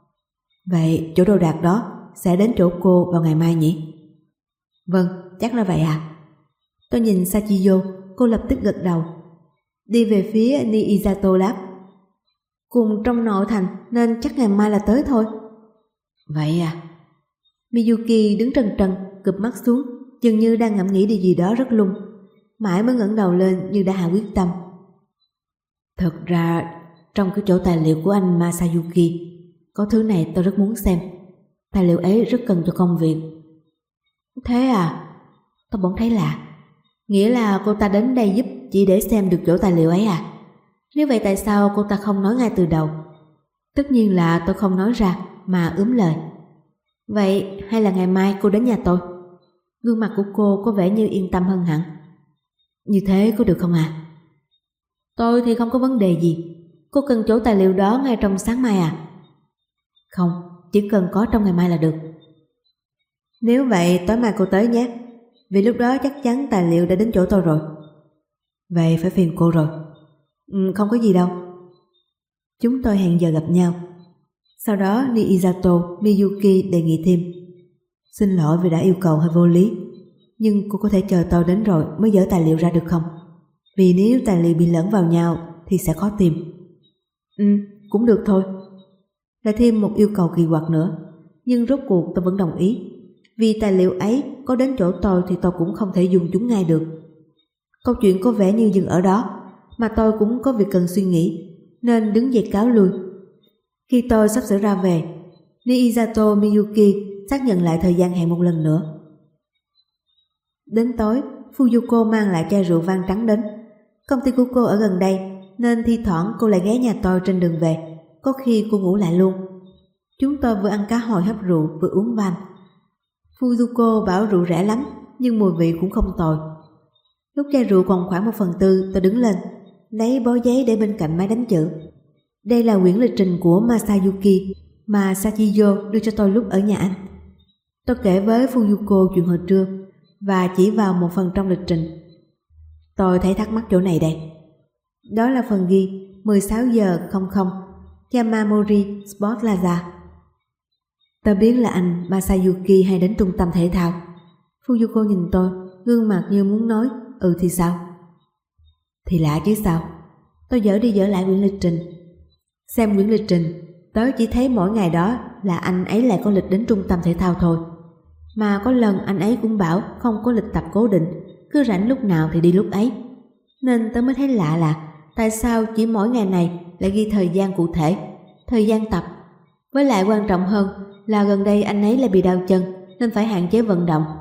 Vậy chỗ đồ đạc đó sẽ đến chỗ cô vào ngày mai nhỉ? Vâng, chắc là vậy à. Tôi nhìn Sachiyo, cô lập tức gật đầu. Đi về phía Niizato đáp. Cùng trong nội thành nên chắc ngày mai là tới thôi. Vậy à. Miyuki đứng trần trần, cụp mắt xuống, dường như đang ngẫm nghĩ điều gì đó rất lung. Mãi mới ngẩng đầu lên như đã hạ quyết tâm. Thật ra trong cái chỗ tài liệu của anh Masayuki có thứ này tôi rất muốn xem. Tài liệu ấy rất cần cho công việc. Thế à? Tôi bỗng thấy lạ. Nghĩa là cô ta đến đây giúp chỉ để xem được chỗ tài liệu ấy à? Nếu vậy tại sao cô ta không nói ngay từ đầu? Tất nhiên là tôi không nói ra mà ướm lời. Vậy hay là ngày mai cô đến nhà tôi? Gương mặt của cô có vẻ như yên tâm hơn hẳn. Như thế có được không à? Tôi thì không có vấn đề gì. Cô cần chỗ tài liệu đó ngay trong sáng mai à? Không, chỉ cần có trong ngày mai là được. Nếu vậy tối mai cô tới nhé, vì lúc đó chắc chắn tài liệu đã đến chỗ tôi rồi. Vậy phải phiền cô rồi. Ừ, không có gì đâu. Chúng tôi hẹn giờ gặp nhau. Sau đó Niizato Miyuki đề nghị thêm. Xin lỗi vì đã yêu cầu hơi vô lý, nhưng cô có thể chờ tôi đến rồi mới dỡ tài liệu ra được không? Vì nếu tài liệu bị lẫn vào nhau thì sẽ khó tìm. Ừ, cũng được thôi. Lại thêm một yêu cầu kỳ quặc nữa, nhưng rốt cuộc tôi vẫn đồng ý. Vì tài liệu ấy có đến chỗ tôi thì tôi cũng không thể dùng chúng ngay được. Câu chuyện có vẻ như dừng ở đó, mà tôi cũng có việc cần suy nghĩ, nên đứng dậy cáo lui. Khi tôi sắp sửa ra về, Niizato Miyuki xác nhận lại thời gian hẹn một lần nữa. Đến tối, Fuyuko mang lại chai rượu vang trắng đến. Công ty của cô ở gần đây, nên thi thoảng cô lại ghé nhà tôi trên đường về, có khi cô ngủ lại luôn. Chúng tôi vừa ăn cá hồi hấp rượu vừa uống van. Fujiko bảo rượu rẻ lắm, nhưng mùi vị cũng không tồi. Lúc chai rượu còn khoảng một phần tư, tôi đứng lên, lấy bó giấy để bên cạnh máy đánh chữ. Đây là quyển lịch trình của Masayuki mà Sachiyo đưa cho tôi lúc ở nhà anh. Tôi kể với Fujiko chuyện hồi trưa và chỉ vào một phần trong lịch trình. Tôi thấy thắc mắc chỗ này đây. Đó là phần ghi mười sáu giờ không không Yamamori Sport Plaza. Tôi biết là anh Masayuki hay đến trung tâm thể thao. Fujiko nhìn tôi, gương mặt như muốn nói ừ thì sao. Thì lạ chứ sao. Tôi dở đi dở lại quyển lịch trình. Xem quyển lịch trình, tớ chỉ thấy mỗi ngày đó là anh ấy lại có lịch đến trung tâm thể thao thôi. Mà có lần anh ấy cũng bảo không có lịch tập cố định, cứ rảnh lúc nào thì đi lúc ấy. Nên tớ mới thấy lạ là tại sao chỉ mỗi ngày này lại ghi thời gian cụ thể, thời gian tập. Với lại quan trọng hơn là gần đây anh ấy lại bị đau chân nên phải hạn chế vận động.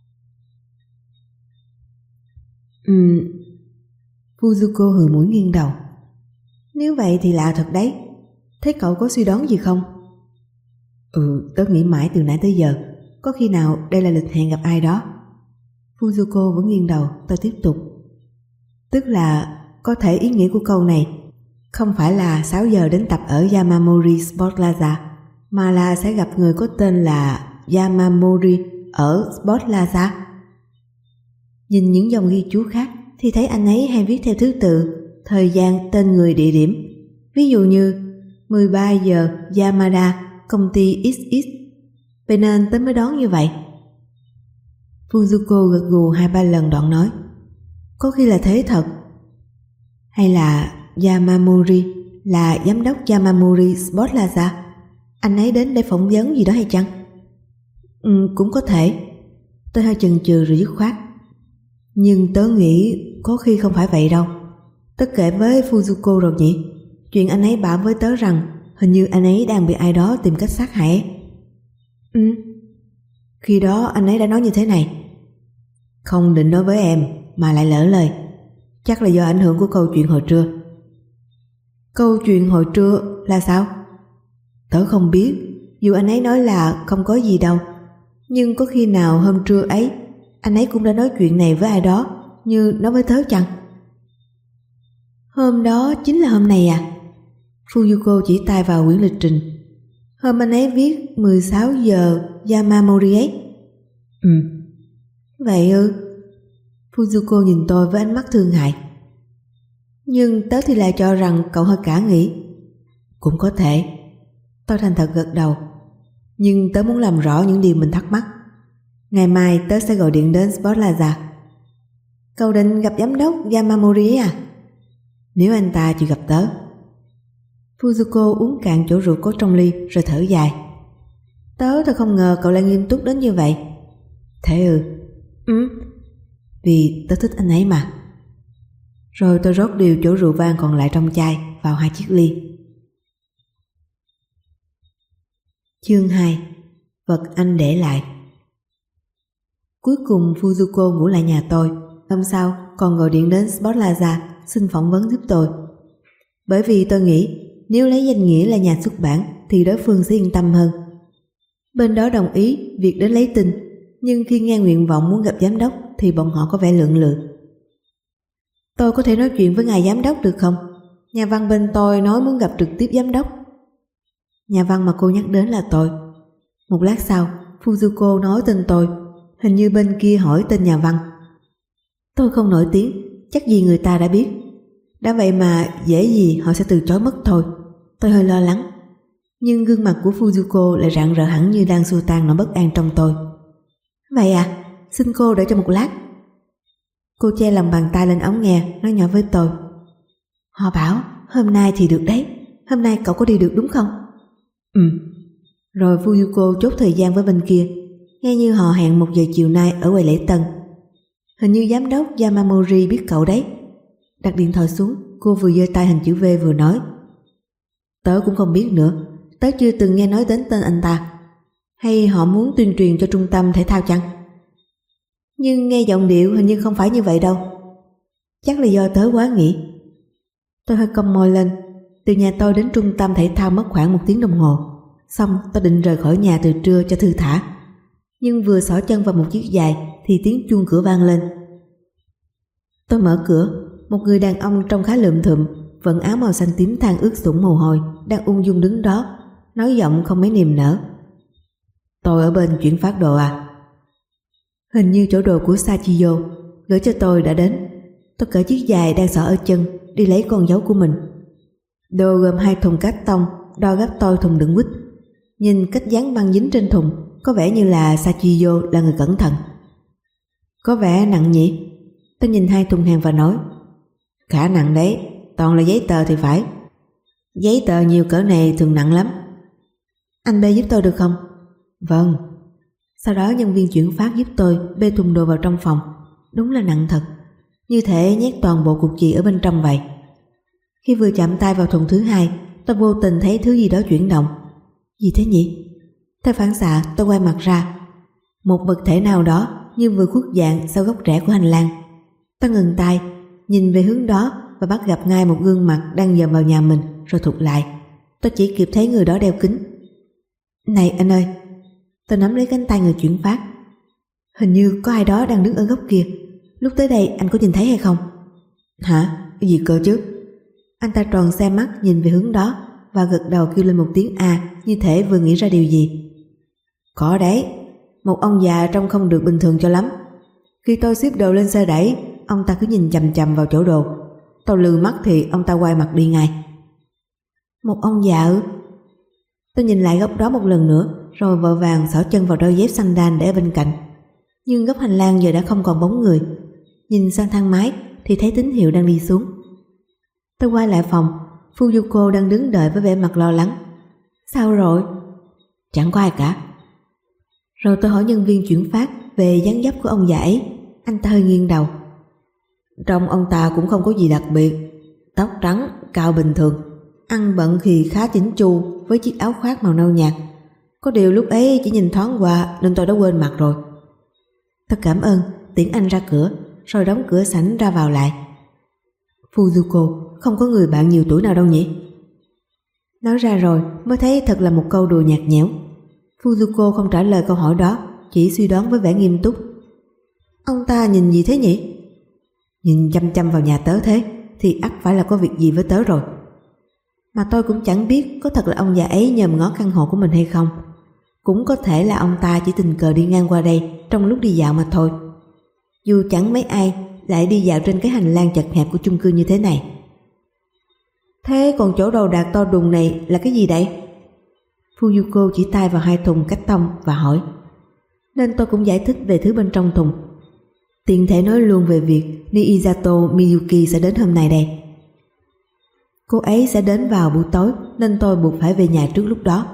Ừm Fujiko hừ mũi nghiêng đầu. Nếu vậy thì lạ thật đấy. Thế cậu có suy đoán gì không? Ừ, tớ nghĩ mãi từ nãy tới giờ. Có khi nào đây là lịch hẹn gặp ai đó? Fujiko vẫn nghiêng đầu. Tôi tiếp tục. Tức là có thể ý nghĩa của câu này không phải là sáu giờ đến tập ở Yamamori Sport Plaza, mà là sẽ gặp người có tên là Yamamori ở Sport Plaza. Nhìn những dòng ghi chú khác thì thấy anh ấy hay viết theo thứ tự thời gian, tên người, địa điểm. Ví dụ như mười ba giờ Yamada, công ty ích ích. Vậy nên tớ mới đoán như vậy. Fujiko gật gù hai ba lần đoạn nói. Có khi là thế thật. Hay là Yamamori là giám đốc Yamamori Sport Plaza, anh ấy đến để phỏng vấn gì đó hay chăng? Ừ, cũng có thể. Tôi hơi chần chừ rồi dứt khoát. Nhưng tớ nghĩ có khi không phải vậy đâu. Tớ kể với Fujiko rồi nhỉ? Chuyện anh ấy bảo với tớ rằng hình như anh ấy đang bị ai đó tìm cách sát hại. Ừ. Khi đó anh ấy đã nói như thế này. Không định nói với em mà lại lỡ lời. Chắc là do ảnh hưởng của câu chuyện hồi trưa. Câu chuyện hồi trưa là sao? Tớ không biết. Dù anh ấy nói là không có gì đâu, nhưng có khi nào hôm trưa ấy anh ấy cũng đã nói chuyện này với ai đó, như nói với tớ chăng? Hôm đó chính là hôm này à? Fujiko chỉ tay vào quyển lịch trình. Hôm anh ấy viết mười sáu giờ Yamamori ấy. Ừ. Vậy ư? Fujiko nhìn tôi với ánh mắt thương hại. Nhưng tớ thì lại cho rằng cậu hơi cả nghĩ. Cũng có thể. Tôi thành thật gật đầu. Nhưng tớ muốn làm rõ những điều mình thắc mắc. Ngày mai tớ sẽ gọi điện đến Sport Plaza. Cậu định gặp giám đốc Yamamori à? Nếu anh ta chịu gặp tớ. Fujiko uống cạn chỗ rượu có trong ly rồi thở dài. Tớ thật không ngờ cậu lại nghiêm túc đến như vậy. Thế ư? Ừ. Vì tớ thích anh ấy mà. Rồi tôi rót đều chỗ rượu vang còn lại trong chai vào hai chiếc ly. Chương hai. Vật anh để lại. Cuối cùng Fujiko ngủ lại nhà tôi. Hôm sau còn gọi điện đến Sport Plaza xin phỏng vấn giúp tôi. Bởi vì tôi nghĩ nếu lấy danh nghĩa là nhà xuất bản thì đối phương sẽ yên tâm hơn. Bên đó đồng ý việc đến lấy tin, nhưng khi nghe nguyện vọng muốn gặp giám đốc thì bọn họ có vẻ lưỡng lự. Tôi có thể nói chuyện với ngài giám đốc được không? Nhà văn bên tôi nói muốn gặp trực tiếp giám đốc. Nhà văn mà cô nhắc đến là tôi. Một lát sau, Fujiko nói tên tôi. Hình như bên kia hỏi tên nhà văn. Tôi không nổi tiếng, chắc gì người ta đã biết. Đã vậy mà dễ gì họ sẽ từ chối mất thôi. Tôi hơi lo lắng. Nhưng gương mặt của Fujiko lại rạng rỡ hẳn như đang xua tan nỗi bất an trong tôi. Vậy à, xin cô đợi cho một lát. Cô che lòng bàn tay lên ống nghe, nói nhỏ với tôi. Họ bảo hôm nay thì được đấy. Hôm nay cậu có đi được đúng không? Ừ. Rồi Fujiko chốt thời gian với bên kia. Nghe như họ hẹn một giờ chiều nay ở quầy lễ tân. Hình như giám đốc Yamamori biết cậu đấy. Đặt điện thoại xuống, cô vừa giơ tay hình chữ V vừa nói. Tớ cũng không biết nữa. Tớ chưa từng nghe nói đến tên anh ta. Hay họ muốn tuyên truyền cho trung tâm thể thao chăng? Nhưng nghe giọng điệu hình như không phải như vậy đâu. Chắc là do tớ quá nghĩ. Tôi hơi cong môi lên. Từ nhà tôi đến trung tâm thể thao mất khoảng một tiếng đồng hồ. Xong tôi định rời khỏi nhà từ trưa cho thư thả. Nhưng vừa xỏ chân vào một chiếc giày thì tiếng chuông cửa vang lên. Tôi mở cửa. Một người đàn ông trông khá lượm thượm, vận áo màu xanh tím than ướt sũng mồ hôi, đang ung dung đứng đó, nói giọng không mấy niềm nở. Tôi ở bên chuyển phát đồ à? Hình như chỗ đồ của Sachiyo gửi cho tôi đã đến. Tôi cởi chiếc giày đang xỏ ở chân, đi lấy con dấu của mình. Đồ gồm hai thùng cát tông, đo gấp tôi thùng đựng quýt. Nhìn cách dán băng dính trên thùng, có vẻ như là Sachiyo là người cẩn thận. Có vẻ nặng nhỉ? Tôi nhìn hai thùng hàng và nói, khá nặng đấy, toàn là giấy tờ thì phải. Giấy tờ nhiều cỡ này thường nặng lắm. Anh bê giúp tôi được không? Vâng. Sau đó nhân viên chuyển phát giúp tôi bê thùng đồ vào trong phòng. Đúng là nặng thật, như thể nhét toàn bộ cục chì ở bên trong vậy. Khi vừa chạm tay vào thùng thứ hai, tôi vô tình thấy thứ gì đó chuyển động. Gì thế nhỉ? Theo phản xạ tôi quay mặt ra. Một vật thể nào đó như vừa khuất dạng sau góc rẽ của hành lang. Tôi ngừng tay, nhìn về hướng đó và bắt gặp ngay một gương mặt đang dòm vào nhà mình rồi thụt lại. Tôi chỉ kịp thấy người đó đeo kính. Này anh ơi! Tôi nắm lấy cánh tay người chuyển phát. Hình như có ai đó đang đứng ở góc kia. Lúc tới đây anh có nhìn thấy hay không? Hả? Cái gì cơ chứ? Anh ta tròn xe mắt nhìn về hướng đó và gật đầu kêu lên một tiếng A, như thể vừa nghĩ ra điều gì. Có đấy, một ông già trông không được bình thường cho lắm. Khi tôi xếp đồ lên xe đẩy, ông ta cứ nhìn chằm chằm vào chỗ đồ. Tôi lừ mắt thì ông ta quay mặt đi ngay. Một ông già ư? Tôi nhìn lại góc đó một lần nữa, rồi vội vàng xỏ chân vào đôi dép sandal để ở bên cạnh. Nhưng góc hành lang giờ đã không còn bóng người. Nhìn sang thang máy thì thấy tín hiệu đang đi xuống. Tôi quay lại phòng, Fuyuko đang đứng đợi với vẻ mặt lo lắng. Sao rồi? Chẳng có ai cả. Rồi tôi hỏi nhân viên chuyển phát về dáng dấp của ông già ấy. Anh ta hơi nghiêng đầu. Trông ông ta cũng không có gì đặc biệt. Tóc trắng, cao bình thường, ăn bận thì khá chỉnh chu với chiếc áo khoác màu nâu nhạt. Có điều lúc ấy chỉ nhìn thoáng qua nên tôi đã quên mặt rồi. Tôi cảm ơn, tiễn anh ra cửa, rồi đóng cửa sảnh ra vào lại. Fuyuko, không có người bạn nhiều tuổi nào đâu nhỉ? Nói ra rồi mới thấy thật là một câu đùa nhạt nhẽo. Fuyuko không trả lời câu hỏi đó, chỉ suy đoán với vẻ nghiêm túc. Ông ta nhìn gì thế nhỉ? Nhìn chăm chăm vào nhà tớ thế thì ắt phải là có việc gì với tớ rồi. Mà tôi cũng chẳng biết có thật là ông già ấy nhòm ngó căn hộ của mình hay không. Cũng có thể là ông ta chỉ tình cờ đi ngang qua đây trong lúc đi dạo mà thôi. Dù chẳng mấy ai lại đi dạo trên cái hành lang chật hẹp của chung cư như thế này. Thế còn chỗ đồ đạc to đùng này là cái gì đây? Fuyuko chỉ tay vào hai thùng cát tông và hỏi. Nên tôi cũng giải thích về thứ bên trong thùng. Tiện thể nói luôn về việc Niizato Miyuki sẽ đến hôm nay đây. Cô ấy sẽ đến vào buổi tối nên tôi buộc phải về nhà trước lúc đó.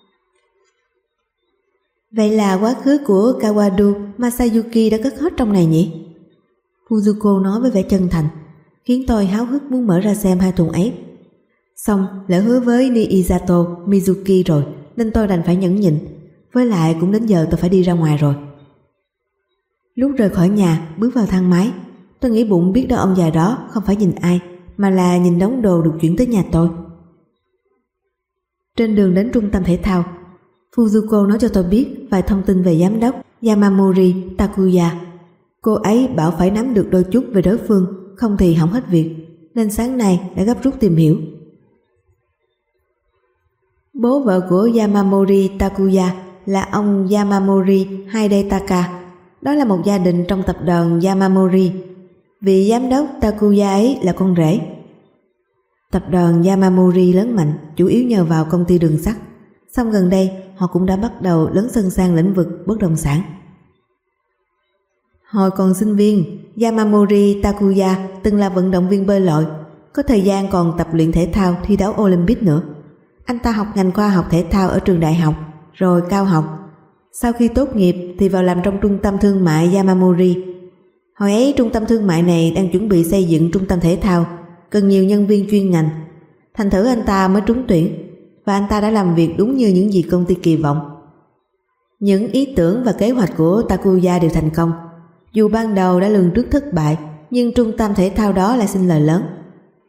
Vậy là quá khứ của Kawado Masayuki đã cất hết trong này nhỉ? Fuyuko nói với vẻ chân thành, khiến tôi háo hức muốn mở ra xem hai thùng ấy. Xong lỡ hứa với Niizato Mizuki rồi nên tôi đành phải nhẫn nhịn. Với lại cũng đến giờ tôi phải đi ra ngoài rồi. Lúc rời khỏi nhà bước vào thang máy, tôi nghĩ bụng biết đâu ông già đó không phải nhìn ai mà là nhìn đống đồ được chuyển tới nhà tôi. Trên đường đến trung tâm thể thao, Fuyuko nói cho tôi biết vài thông tin về giám đốc Yamamori Takuya. Cô ấy bảo phải nắm được đôi chút về đối phương, không thì hỏng hết việc, nên sáng nay đã gấp rút tìm hiểu. Bố vợ của Yamamori Takuya là ông Yamamori Hidetaka. Đó là một gia đình trong tập đoàn Yamamori. Vị giám đốc Takuya ấy là con rể. Tập đoàn Yamamori lớn mạnh chủ yếu nhờ vào công ty đường sắt. Xong gần đây họ cũng đã bắt đầu lấn sân sang lĩnh vực bất động sản. Hồi còn sinh viên, Yamamori Takuya từng là vận động viên bơi lội, có thời gian còn tập luyện thể thao thi đấu Olympic nữa. Anh ta học ngành khoa học thể thao ở trường đại học, rồi cao học. Sau khi tốt nghiệp thì vào làm trong trung tâm thương mại Yamamori. Hồi ấy trung tâm thương mại này đang chuẩn bị xây dựng trung tâm thể thao, cần nhiều nhân viên chuyên ngành. Thành thử anh ta mới trúng tuyển, và anh ta đã làm việc đúng như những gì công ty kỳ vọng. Những ý tưởng và kế hoạch của Takuya đều thành công. Dù ban đầu đã lường trước thất bại, nhưng trung tâm thể thao đó lại sinh lời lớn.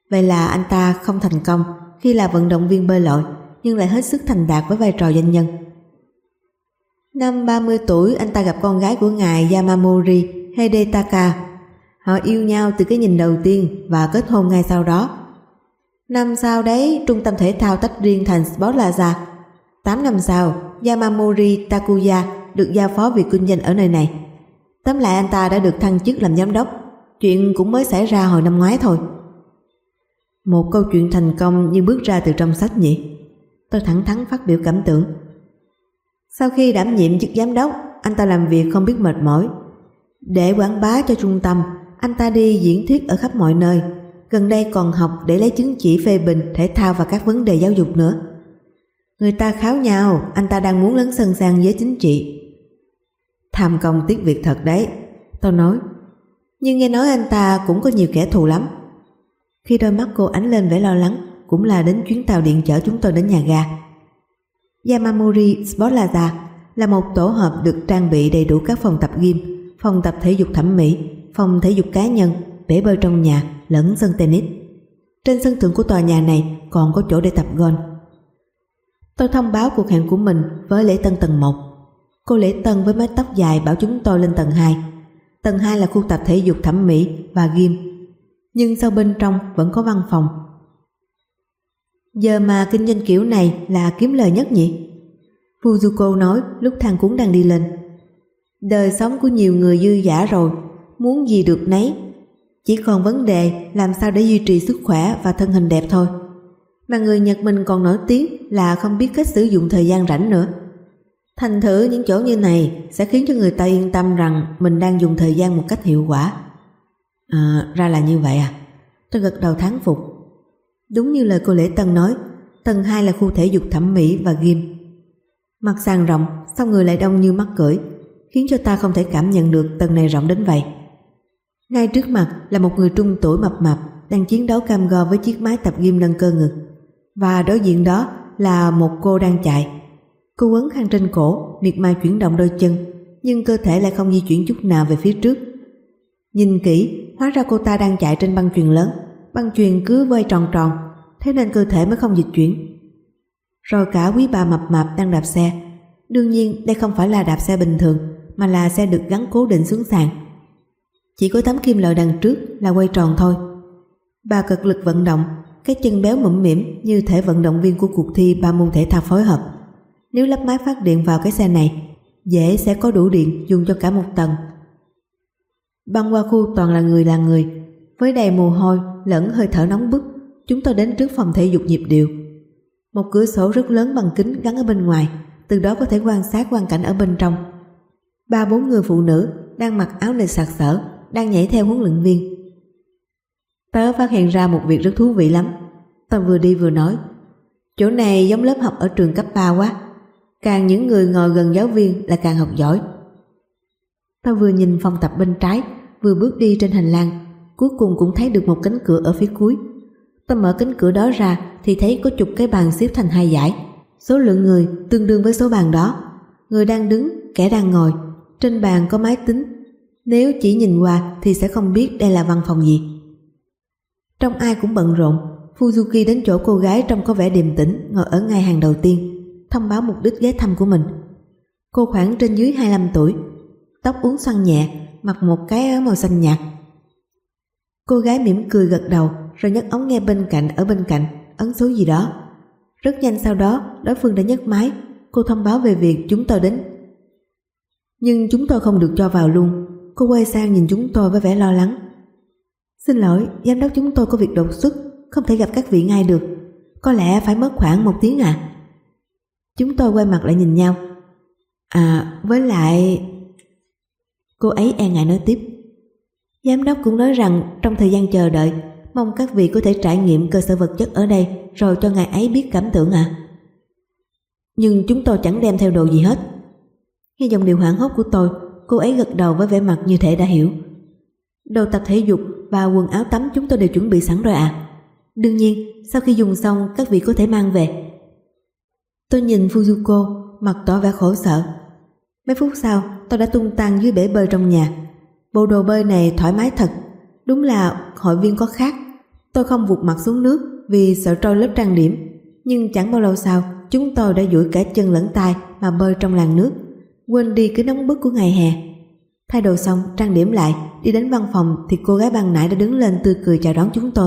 Vậy là anh ta không thành công khi là vận động viên bơi lội, nhưng lại hết sức thành đạt với vai trò doanh nhân. Năm ba mươi tuổi, anh ta gặp con gái của ngài Yamamori Hidetaka. Họ yêu nhau từ cái nhìn đầu tiên và kết hôn ngay sau đó. Năm sau đấy, trung tâm thể thao tách riêng thành Sport Plaza. Tám năm sau, Yamamori Takuya được giao phó việc kinh doanh ở nơi này. Tóm lại anh ta đã được thăng chức làm giám đốc. Chuyện cũng mới xảy ra hồi năm ngoái thôi. Một câu chuyện thành công như bước ra từ trong sách nhỉ? Tôi thẳng thắn phát biểu cảm tưởng. Sau khi đảm nhiệm chức giám đốc, anh ta làm việc không biết mệt mỏi. Để quảng bá cho trung tâm, anh ta đi diễn thuyết ở khắp mọi nơi. Gần đây còn học để lấy chứng chỉ phê bình thể thao và các vấn đề giáo dục nữa. Người ta kháo nhau, anh ta đang muốn lấn sân sang giới chính trị. Tham công tiếc việc thật đấy, tôi nói. Nhưng nghe nói anh ta cũng có nhiều kẻ thù lắm. Khi đôi mắt cô ánh lên vẻ lo lắng, cũng là đến chuyến tàu điện chở chúng tôi đến nhà ga. Yamamori Sport Plaza là một tổ hợp được trang bị đầy đủ các phòng tập gym, phòng tập thể dục thẩm mỹ, phòng thể dục cá nhân, bể bơi trong nhà lẫn sân tennis. Trên sân thượng của tòa nhà này còn có chỗ để tập golf. Tôi thông báo cuộc hẹn của mình với lễ tân tầng một. Cô lễ tân với mái tóc dài bảo chúng tôi lên tầng hai. Tầng hai là khu tập thể dục thẩm mỹ và gym, nhưng sau bên trong vẫn có văn phòng. Giờ mà kinh doanh kiểu này là kiếm lời nhất nhỉ? Fujiko nói lúc thang cuốn đang đi lên. Đời sống của nhiều người dư dả rồi, muốn gì được nấy. Chỉ còn vấn đề làm sao để duy trì sức khỏe và thân hình đẹp thôi. Mà người Nhật mình còn nổi tiếng là không biết cách sử dụng thời gian rảnh nữa. Thành thử những chỗ như này sẽ khiến cho người ta yên tâm rằng mình đang dùng thời gian một cách hiệu quả. À, ra là như vậy à? Tôi gật đầu thán phục. Đúng như lời cô lễ tân nói, tầng hai là khu thể dục thẩm mỹ và gym. Mặt sàn rộng, sao người lại đông như mắc cưỡi, khiến cho ta không thể cảm nhận được tầng này rộng đến vậy. Ngay trước mặt là một người trung tuổi mập mạp đang chiến đấu cam go với chiếc máy tập gym nâng cơ ngực, và đối diện đó là một cô đang chạy. Cô quấn khăn trên cổ, miệt mài chuyển động đôi chân, nhưng cơ thể lại không di chuyển chút nào về phía trước. Nhìn kỹ, hóa ra cô ta đang chạy trên băng chuyền lớn. Băng chuyền cứ quay tròn tròn, thế nên cơ thể mới không dịch chuyển. Rồi cả quý bà mập mạp đang đạp xe. Đương nhiên đây không phải là đạp xe bình thường, mà là xe được gắn cố định xuống sàn. Chỉ có tấm kim loại đằng trước là quay tròn thôi. Bà cực lực vận động, cái chân béo mũm mĩm như thể vận động viên của cuộc thi ba môn thể thao phối hợp. Nếu lắp máy phát điện vào cái xe này, dễ sẽ có đủ điện dùng cho cả một tầng. Băng qua khu toàn là người là người, với đầy mồ hôi lẫn hơi thở nóng bức. Chúng tôi đến trước phòng thể dục nhịp điệu. Một cửa sổ rất lớn bằng kính gắn ở bên ngoài, từ đó có thể quan sát quang cảnh ở bên trong. Ba bốn người phụ nữ đang mặc áo nệt sặc sỡ, đang nhảy theo huấn luyện viên. Tớ phát hiện ra một việc rất thú vị lắm. Tôi vừa đi vừa nói, chỗ này giống lớp học ở trường cấp ba quá. Càng những người ngồi gần giáo viên là càng học giỏi. Tôi vừa nhìn phòng tập bên trái, vừa bước đi trên hành lang, cuối cùng cũng thấy được một cánh cửa ở phía cuối. Tôi mở cánh cửa đó ra thì thấy có chục cái bàn xếp thành hai dãy. Số lượng người tương đương với số bàn đó. Người đang đứng, kẻ đang ngồi. Trên bàn có máy tính. Nếu chỉ nhìn qua thì sẽ không biết đây là văn phòng gì. Trong ai cũng bận rộn, Fuzuki đến chỗ cô gái trông có vẻ điềm tĩnh ngồi ở ngay hàng đầu tiên, thông báo mục đích ghé thăm của mình. Cô khoảng trên dưới hai mươi lăm tuổi, tóc uốn xoăn nhẹ, mặc một cái áo màu xanh nhạt. Cô gái mỉm cười gật đầu rồi nhấc ống nghe bên cạnh ở bên cạnh, ấn số gì đó. Rất nhanh sau đó, đối phương đã nhấc máy. Cô thông báo về việc chúng tôi đến. Nhưng chúng tôi không được cho vào luôn. Cô quay sang nhìn chúng tôi với vẻ lo lắng. Xin lỗi, giám đốc chúng tôi có việc đột xuất, không thể gặp các vị ngay được. Có lẽ phải mất khoảng một tiếng à? Chúng tôi quay mặt lại nhìn nhau. À, với lại... Cô ấy e ngại nói tiếp. Giám đốc cũng nói rằng trong thời gian chờ đợi, mong các vị có thể trải nghiệm cơ sở vật chất ở đây rồi cho ngài ấy biết cảm tưởng à. Nhưng chúng tôi chẳng đem theo đồ gì hết. Nghe giọng điệu hoảng hốt của tôi, cô ấy gật đầu với vẻ mặt như thể đã hiểu. Đồ tập thể dục và quần áo tắm chúng tôi đều chuẩn bị sẵn rồi à. Đương nhiên, sau khi dùng xong các vị có thể mang về. Tôi nhìn Fujiko, mặt tỏ vẻ khổ sở. Mấy phút sau, tôi đã tung tăng dưới bể bơi trong nhà. Bộ đồ bơi này thoải mái thật. Đúng là hội viên có khác. Tôi không vụt mặt xuống nước vì sợ trôi lớp trang điểm, nhưng chẳng bao lâu sau chúng tôi đã duỗi cả chân lẫn tay mà bơi trong làn nước, quên đi cái nóng bức của ngày hè. Thay đồ xong, trang điểm lại, đi đến văn phòng thì cô gái ban nãy đã đứng lên tươi cười chào đón chúng tôi.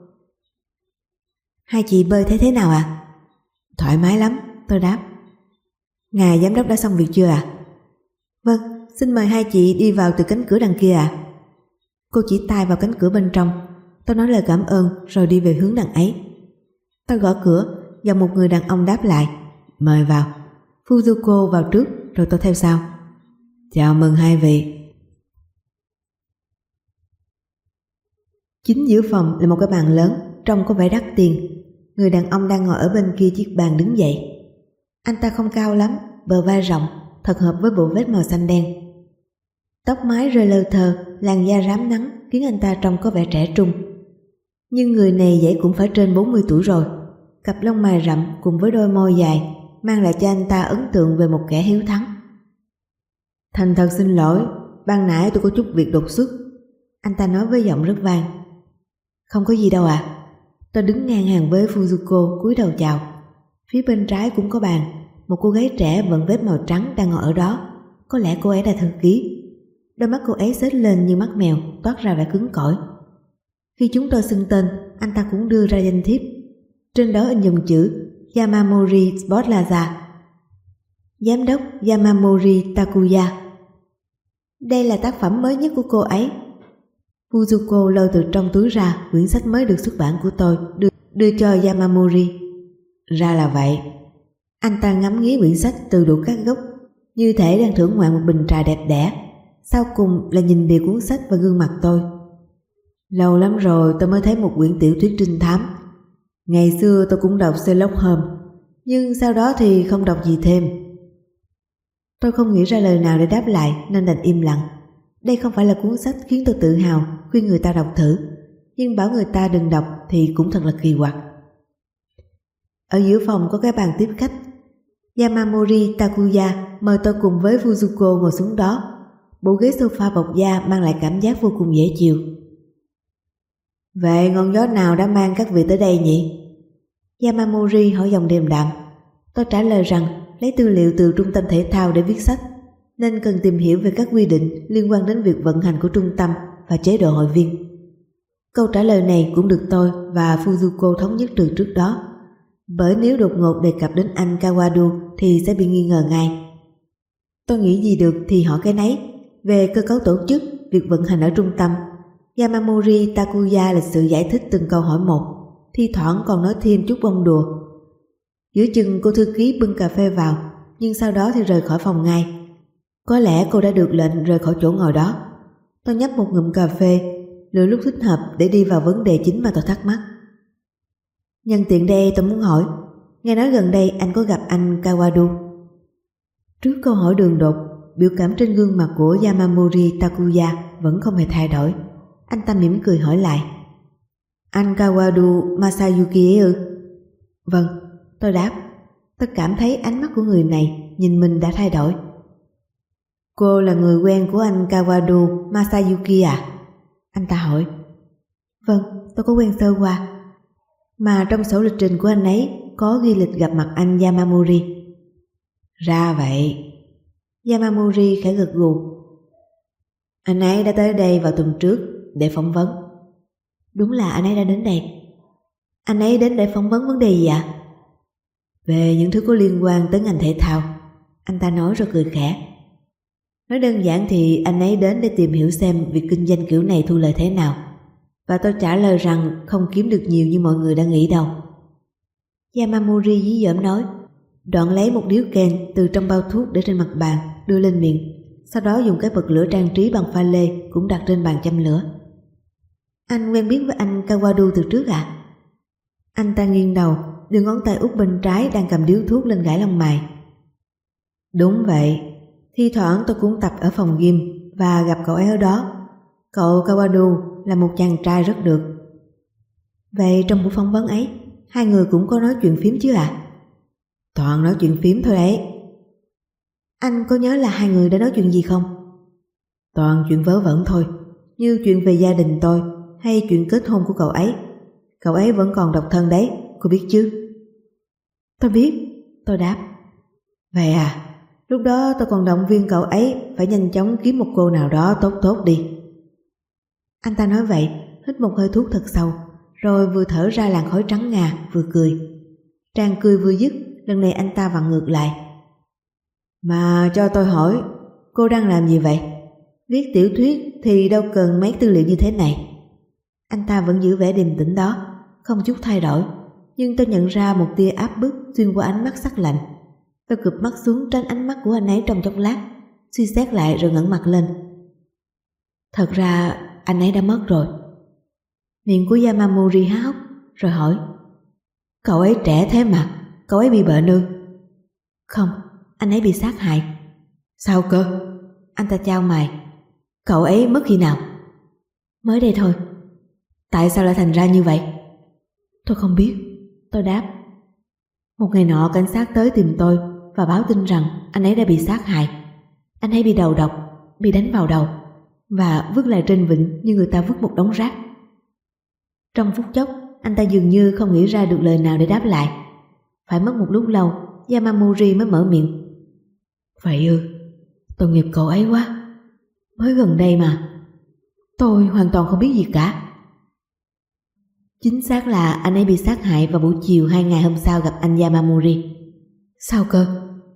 Hai chị bơi thấy thế nào ạ? À? Thoải mái lắm, tôi đáp. Ngài giám đốc đã xong việc chưa ạ? À? Vâng, xin mời hai chị đi vào từ cánh cửa đằng kia ạ. À? Cô chỉ tay vào cánh cửa bên trong. Tôi nói lời cảm ơn rồi đi về hướng đằng ấy. Tôi gõ cửa và một người đàn ông đáp lại, mời vào. Fujiko vào trước rồi tôi theo sau. Chào mừng hai vị. Chính giữa phòng là một cái bàn lớn, trông có vẻ đắt tiền. Người đàn ông đang ngồi ở bên kia chiếc bàn đứng dậy. Anh ta không cao lắm, bờ vai rộng, thật hợp với bộ vest màu xanh đen. Tóc mái rơi lơ thơ, làn da rám nắng khiến anh ta trông có vẻ trẻ trung. Nhưng người này dễ cũng phải trên bốn mươi tuổi rồi. Cặp lông mày rậm cùng với đôi môi dài mang lại cho anh ta ấn tượng về một kẻ hiếu thắng. Thành thật xin lỗi, ban nãy tôi có chút việc đột xuất, anh ta nói với giọng rất vang. Không có gì đâu ạ. À. Tôi đứng ngang hàng với Fujiko cúi đầu chào. Phía bên trái cũng có bàn, một cô gái trẻ vận vest màu trắng đang ngồi ở đó. Có lẽ cô ấy là thư ký. Đôi mắt cô ấy xếch lên như mắt mèo, toát ra vẻ cứng cỏi. Khi chúng tôi xưng tên, anh ta cũng đưa ra danh thiếp. Trên đó in dòng chữ Yamamori Sport Plaza. Giám đốc Yamamori Takuya. Đây là tác phẩm mới nhất của cô ấy. Fujiko lôi từ trong túi ra quyển sách mới được xuất bản của tôi, đưa, đưa cho Yamamori. Ra là vậy. Anh ta ngắm nghía quyển sách từ đủ các góc, như thể đang thưởng ngoạn một bình trà đẹp đẽ. Sau cùng là nhìn bìa cuốn sách và gương mặt tôi. Lâu lắm rồi tôi mới thấy một quyển tiểu thuyết trinh thám. Ngày xưa tôi cũng đọc Sherlock Holmes, nhưng sau đó thì không đọc gì thêm. Tôi không nghĩ ra lời nào để đáp lại nên đành im lặng. Đây không phải là cuốn sách khiến tôi tự hào khuyên người ta đọc thử, nhưng bảo người ta đừng đọc thì cũng thật là kỳ quặc. Ở giữa phòng có cái bàn tiếp khách. Yamamori Takuya mời tôi cùng với Fujiko ngồi xuống đó. Bộ ghế sofa bọc da mang lại cảm giác vô cùng dễ chịu. Vậy ngọn gió nào đã mang các vị tới đây nhỉ? Yamamori hỏi giọng điềm đạm. Tôi trả lời rằng lấy tư liệu từ trung tâm thể thao để viết sách, nên cần tìm hiểu về các quy định liên quan đến việc vận hành của trung tâm và chế độ hội viên. Câu trả lời này cũng được tôi và Fujiko thống nhất từ trước đó, bởi nếu đột ngột đề cập đến anh Kawadu thì sẽ bị nghi ngờ ngay. Tôi nghĩ gì được thì hỏi cái nấy. Về cơ cấu tổ chức, việc vận hành ở trung tâm, Yamamori Takuya lịch sự giải thích từng câu hỏi một, thi thoảng còn nói thêm chút bông đùa. Giữa chừng cô thư ký bưng cà phê vào, nhưng sau đó thì rời khỏi phòng ngay. Có lẽ cô đã được lệnh rời khỏi chỗ ngồi đó. Tôi nhấp một ngụm cà phê, lựa lúc thích hợp để đi vào vấn đề chính mà tôi thắc mắc. Nhân tiện đây tôi muốn hỏi, nghe nói gần đây anh có gặp anh Kawadu. Trước câu hỏi đường đột, biểu cảm trên gương mặt của Yamamori Takuya vẫn không hề thay đổi. Anh ta mỉm cười hỏi lại. Anh Kawadu Masayuki ấy ư? Vâng, tôi đáp. Tôi cảm thấy ánh mắt của người này nhìn mình đã thay đổi. Cô là người quen của anh Kawadu Masayuki à? Anh ta hỏi. Vâng, tôi có quen sơ qua. Mà trong sổ lịch trình của anh ấy có ghi lịch gặp mặt anh Yamamori. Ra vậy. Yamamori khẽ gật gù. Anh ấy đã tới đây vào tuần trước để phỏng vấn. Đúng là anh ấy đã đến đây. Anh ấy đến để phỏng vấn vấn đề gì ạ? À? Về những thứ có liên quan tới ngành thể thao. Anh ta nói rồi cười khẽ. Nói đơn giản thì anh ấy đến để tìm hiểu xem việc kinh doanh kiểu này thu lời thế nào. Và tôi trả lời rằng không kiếm được nhiều như mọi người đã nghĩ đâu. Yamamori dí dỏm nói, đoạn lấy một điếu ken từ trong bao thuốc để trên mặt bàn, đưa lên miệng, sau đó dùng cái bật lửa trang trí bằng pha lê cũng đặt trên bàn châm lửa. Anh quen biết với anh Kawadu từ trước ạ? À? Anh ta nghiêng đầu, đưa ngón tay út bên trái đang cầm điếu thuốc lên gãi lông mày. Đúng vậy, thi thoảng tôi cũng tập ở phòng gym và gặp cậu ấy ở đó. Cậu Kawadu là một chàng trai rất được. Vậy trong buổi phỏng vấn ấy, hai người cũng có nói chuyện phím chứ ạ? À? Toàn nói chuyện phím thôi đấy. Anh có nhớ là hai người đã nói chuyện gì không? Toàn chuyện vớ vẩn thôi, như chuyện về gia đình tôi hay chuyện kết hôn của cậu ấy. Cậu ấy vẫn còn độc thân đấy, cô biết chứ? Tôi biết, tôi đáp. Vậy à, lúc đó tôi còn động viên cậu ấy phải nhanh chóng kiếm một cô nào đó tốt tốt đi. Anh ta nói vậy, hít một hơi thuốc thật sâu, rồi vừa thở ra làn khói trắng ngà, vừa cười. Trang cười vừa dứt, lần này anh ta vặn ngược lại. Mà cho tôi hỏi, cô đang làm gì vậy? Viết tiểu thuyết thì đâu cần mấy tư liệu như thế này. Anh ta vẫn giữ vẻ điềm tĩnh đó, không chút thay đổi, nhưng tôi nhận ra một tia áp bức xuyên qua ánh mắt sắc lạnh. Tôi cụp mắt xuống tránh ánh mắt của anh ấy trong chốc lát, suy xét lại rồi ngẩng mặt lên. Thật ra anh ấy đã mất rồi. Miệng của Yamamori há hốc rồi hỏi, cậu ấy trẻ thế mà, cậu ấy bị bệnh ư? Không, anh ấy bị sát hại. Sao cơ? Anh ta chau mày. Cậu ấy mất khi nào? Mới đây thôi. Tại sao lại thành ra như vậy? Tôi không biết, tôi đáp. Một ngày nọ cảnh sát tới tìm tôi và báo tin rằng anh ấy đã bị sát hại. Anh ấy bị đầu độc, bị đánh vào đầu và vứt lại trên vịnh như người ta vứt một đống rác. Trong phút chốc, anh ta dường như không nghĩ ra được lời nào để đáp lại. Phải mất một lúc lâu, Yamamori mới mở miệng. Vậy ư, tội nghiệp cậu ấy quá. Mới gần đây mà. Tôi hoàn toàn không biết gì cả. Chính xác là anh ấy bị sát hại vào buổi chiều hai ngày hôm sau gặp anh Yamamori. Sao cơ?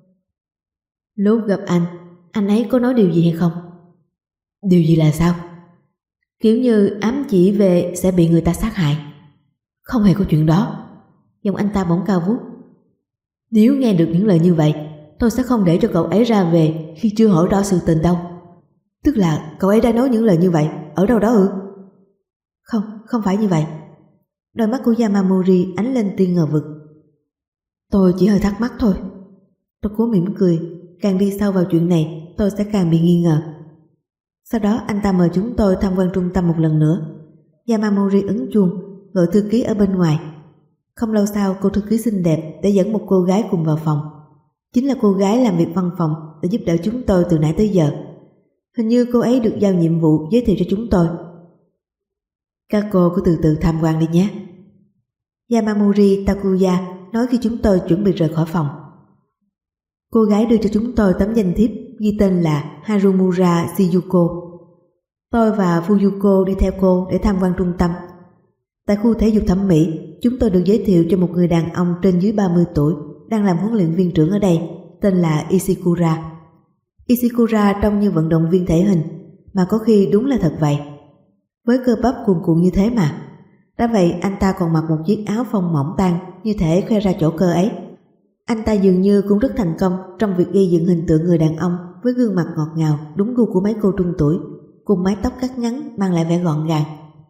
Lúc gặp anh, anh ấy có nói điều gì hay không? Điều gì là sao? Kiểu như ám chỉ về sẽ bị người ta sát hại. Không hề có chuyện đó. Giọng anh ta bỗng cao vút. Nếu nghe được những lời như vậy, tôi sẽ không để cho cậu ấy ra về khi chưa hỏi rõ sự tình đâu. Tức là cậu ấy đã nói những lời như vậy ở đâu đó ư? Không, không phải như vậy. Đôi mắt của Yamamori ánh lên tia ngờ vực. Tôi chỉ hơi thắc mắc thôi. Tôi cố mỉm cười. Càng đi sâu vào chuyện này, tôi sẽ càng bị nghi ngờ. Sau đó anh ta mời chúng tôi tham quan trung tâm một lần nữa. Yamamori ấn chuông, gọi thư ký ở bên ngoài. Không lâu sau, cô thư ký xinh đẹp để dẫn một cô gái cùng vào phòng. Chính là cô gái làm việc văn phòng để giúp đỡ chúng tôi từ nãy tới giờ. Hình như cô ấy được giao nhiệm vụ giới thiệu cho chúng tôi. Các cô cứ từ từ tham quan đi nhé. Yamamori Takuya nói khi chúng tôi chuẩn bị rời khỏi phòng. Cô gái đưa cho chúng tôi tấm danh thiếp ghi tên là Harumura Shiyuko. Tôi và Fuyuko đi theo cô để tham quan trung tâm. Tại khu thể dục thẩm mỹ, chúng tôi được giới thiệu cho một người đàn ông trên dưới ba mươi tuổi đang làm huấn luyện viên trưởng ở đây, tên là Ishikura. Ishikura trông như vận động viên thể hình, mà có khi đúng là thật vậy. Với cơ bắp cuồn cuộn như thế mà. Đã vậy anh ta còn mặc một chiếc áo phông mỏng tang như thể khoe ra chỗ cơ ấy. Anh ta dường như cũng rất thành công trong việc gây dựng hình tượng người đàn ông với gương mặt ngọt ngào đúng gu của mấy cô trung tuổi, cùng mái tóc cắt ngắn mang lại vẻ gọn gàng.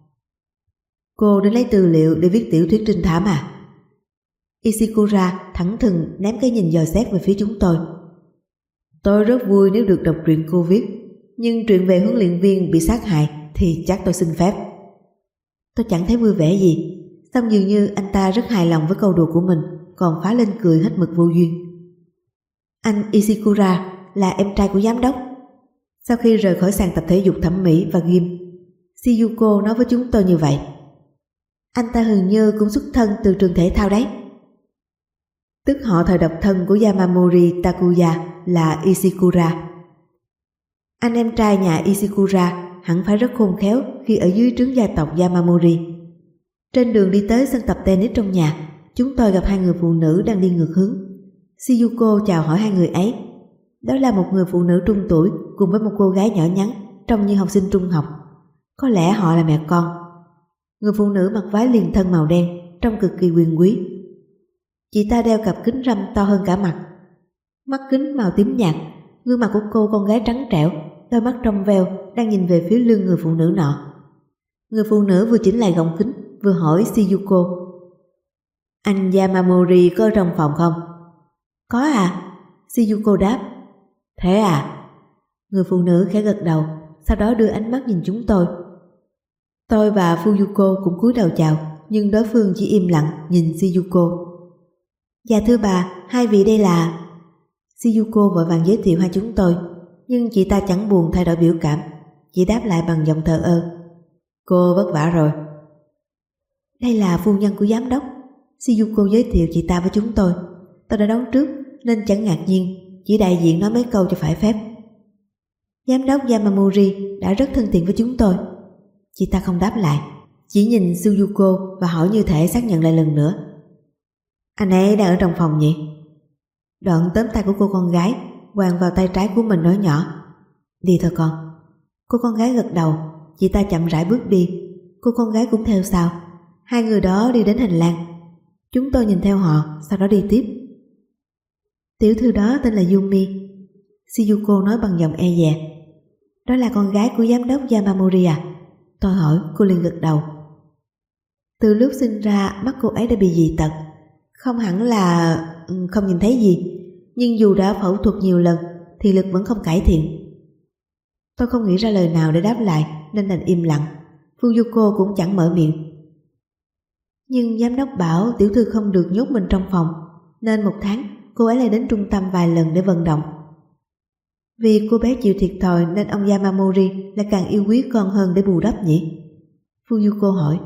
Cô đến lấy tư liệu để viết tiểu thuyết trinh thám à? Ishikura thẳng thừng ném cái nhìn dò xét về phía chúng tôi. Tôi rất vui nếu được đọc truyện cô viết, nhưng truyện về huấn luyện viên bị sát hại thì chắc tôi xin phép. Tôi chẳng thấy vui vẻ gì, xong dường như anh ta rất hài lòng với câu đùa của mình, còn phá lên cười hết mực vô duyên. Anh Ishikura là em trai của giám đốc. Sau khi rời khỏi sàn tập thể dục thẩm mỹ và gym, Shiyuko nói với chúng tôi như vậy. Anh ta hình như cũng xuất thân từ trường thể thao đấy. Tức họ thời độc thân của Yamamori Takuya là Ishikura. Anh em trai nhà Ishikura hẳn phải rất khôn khéo khi ở dưới trướng gia tộc Yamamori. Trên đường đi tới sân tập tennis trong nhà, chúng tôi gặp hai người phụ nữ đang đi ngược hướng. Shiyuko chào hỏi hai người ấy. Đó là một người phụ nữ trung tuổi cùng với một cô gái nhỏ nhắn trông như học sinh trung học. Có lẽ họ là mẹ con. Người phụ nữ mặc váy liền thân màu đen, trông cực kỳ quyền quý. Chị ta đeo cặp kính râm to hơn cả mặt. Mắt kính màu tím nhạt, gương mặt của cô con gái trắng trẻo, đôi mắt trong veo đang nhìn về phía lưng người phụ nữ nọ. Người phụ nữ vừa chỉnh lại gọng kính, vừa hỏi Shiyuko. Anh Yamamori có ở trong phòng không? Có à? Shiyuko đáp. Thế à? Người phụ nữ khẽ gật đầu, sau đó đưa ánh mắt nhìn chúng tôi. Tôi và Fuyuko cũng cúi đầu chào, nhưng đối phương chỉ im lặng nhìn Shiyuko. Dạ thưa bà, hai vị đây là... Shiyuko vội vàng giới thiệu hai chúng tôi, nhưng chị ta chẳng buồn thay đổi biểu cảm, chỉ đáp lại bằng giọng thờ ơ. Cô vất vả rồi. Đây là phu nhân của giám đốc. Shizuko giới thiệu chị ta với chúng tôi. Tôi đã đón trước nên chẳng ngạc nhiên, chỉ đại diện nói mấy câu cho phải phép. Giám đốc Yamamori đã rất thân thiện với chúng tôi. Chị ta không đáp lại, chỉ nhìn Shizuko và hỏi như thể xác nhận lại lần nữa. Anh ấy đang ở trong phòng nhỉ? Đoạn tóm tay của cô con gái, quàng vào tay trái của mình nói nhỏ. Đi thôi con. Cô con gái gật đầu, chị ta chậm rãi bước đi. Cô con gái cũng theo sau. Hai người đó đi đến hành lang. Chúng tôi nhìn theo họ, sau đó đi tiếp. Tiểu thư đó tên là Yumi. Shizuko nói bằng giọng e dè. Đó là con gái của giám đốc Yamamori à? Tôi hỏi, cô liền gật đầu. Từ lúc sinh ra mắt cô ấy đã bị dị tật. Không hẳn là không nhìn thấy gì, nhưng dù đã phẫu thuật nhiều lần thì lực vẫn không cải thiện. Tôi không nghĩ ra lời nào để đáp lại nên đành im lặng. Fuyuko cũng chẳng mở miệng. Nhưng giám đốc bảo tiểu thư không được nhốt mình trong phòng, nên một tháng cô ấy lại đến trung tâm vài lần để vận động. Vì cô bé chịu thiệt thòi nên ông Yamamori lại càng yêu quý con hơn để bù đắp nhỉ? Fuyuko hỏi.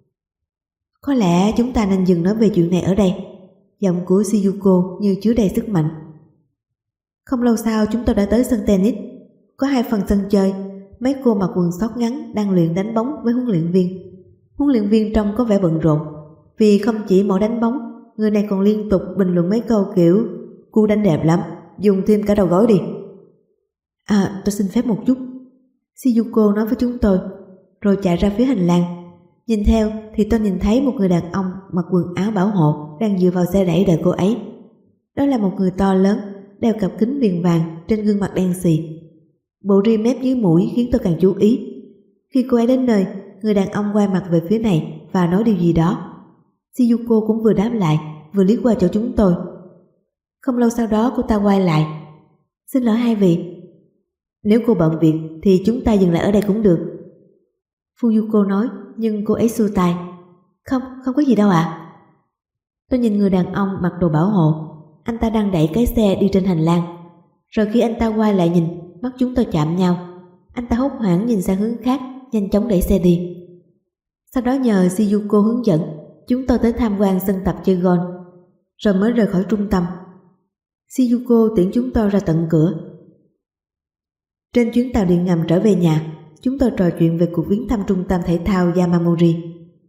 Có lẽ chúng ta nên dừng nói về chuyện này ở đây. Giọng của Shizuko như chứa đầy sức mạnh. Không lâu sau chúng tôi đã tới sân tennis. Có hai phần sân chơi. Mấy cô mặc quần sót ngắn đang luyện đánh bóng với huấn luyện viên. Huấn luyện viên trông có vẻ bận rộn, vì không chỉ mỗi đánh bóng, người này còn liên tục bình luận mấy câu kiểu cô đánh đẹp lắm, dùng thêm cả đầu gối đi. À, tôi xin phép một chút, Shizuko nói với chúng tôi, rồi chạy ra phía hành lang. Nhìn theo thì tôi nhìn thấy một người đàn ông mặc quần áo bảo hộ đang dựa vào xe đẩy đợi cô ấy. Đó là một người to lớn, đeo cặp kính viền vàng, trên gương mặt đen xì. Bộ ria mép dưới mũi khiến tôi càng chú ý. Khi cô ấy đến nơi, người đàn ông quay mặt về phía này và nói điều gì đó. Shizuko cũng vừa đáp lại, vừa liếc qua chỗ chúng tôi. Không lâu sau đó cô ta quay lại. Xin lỗi hai vị. Nếu cô bận việc thì chúng ta dừng lại ở đây cũng được, Fuyuko nói, nhưng cô ấy xua tay. Không, không có gì đâu ạ. À. Tôi nhìn người đàn ông mặc đồ bảo hộ. Anh ta đang đẩy cái xe đi trên hành lang. Rồi khi anh ta quay lại nhìn, mắt chúng tôi chạm nhau. Anh ta hốt hoảng nhìn sang hướng khác, nhanh chóng đẩy xe đi. Sau đó nhờ Shizuko hướng dẫn, chúng tôi tới tham quan sân tập chơi golf, rồi mới rời khỏi trung tâm. Shizuko tiễn chúng tôi ra tận cửa. Trên chuyến tàu điện ngầm trở về nhà, chúng tôi trò chuyện về cuộc viếng thăm trung tâm thể thao Yamamori.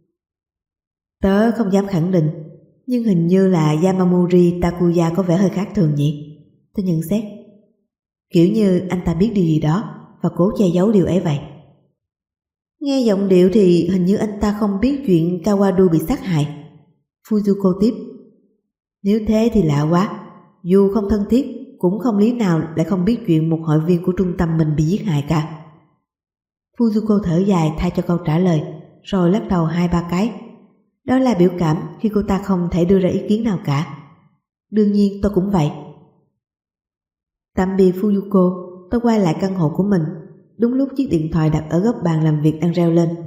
Tớ không dám khẳng định, nhưng hình như là Yamamori Takuya có vẻ hơi khác thường nhỉ? Tôi nhận xét. Kiểu như anh ta biết điều gì đó và cố che giấu điều ấy vậy. Nghe giọng điệu thì hình như anh ta không biết chuyện Kawadu bị sát hại. Fuyuko tiếp. Nếu thế thì lạ quá. Dù không thân thiết, cũng không lý nào lại không biết chuyện một hội viên của trung tâm mình bị giết hại cả. Fuyuko thở dài thay cho câu trả lời, rồi lắc đầu hai ba cái. Đó là biểu cảm khi cô ta không thể đưa ra ý kiến nào cả. Đương nhiên tôi cũng vậy. Tạm biệt Fuyuko, tôi quay lại căn hộ của mình. Đúng lúc chiếc điện thoại đặt ở góc bàn làm việc đang reo lên.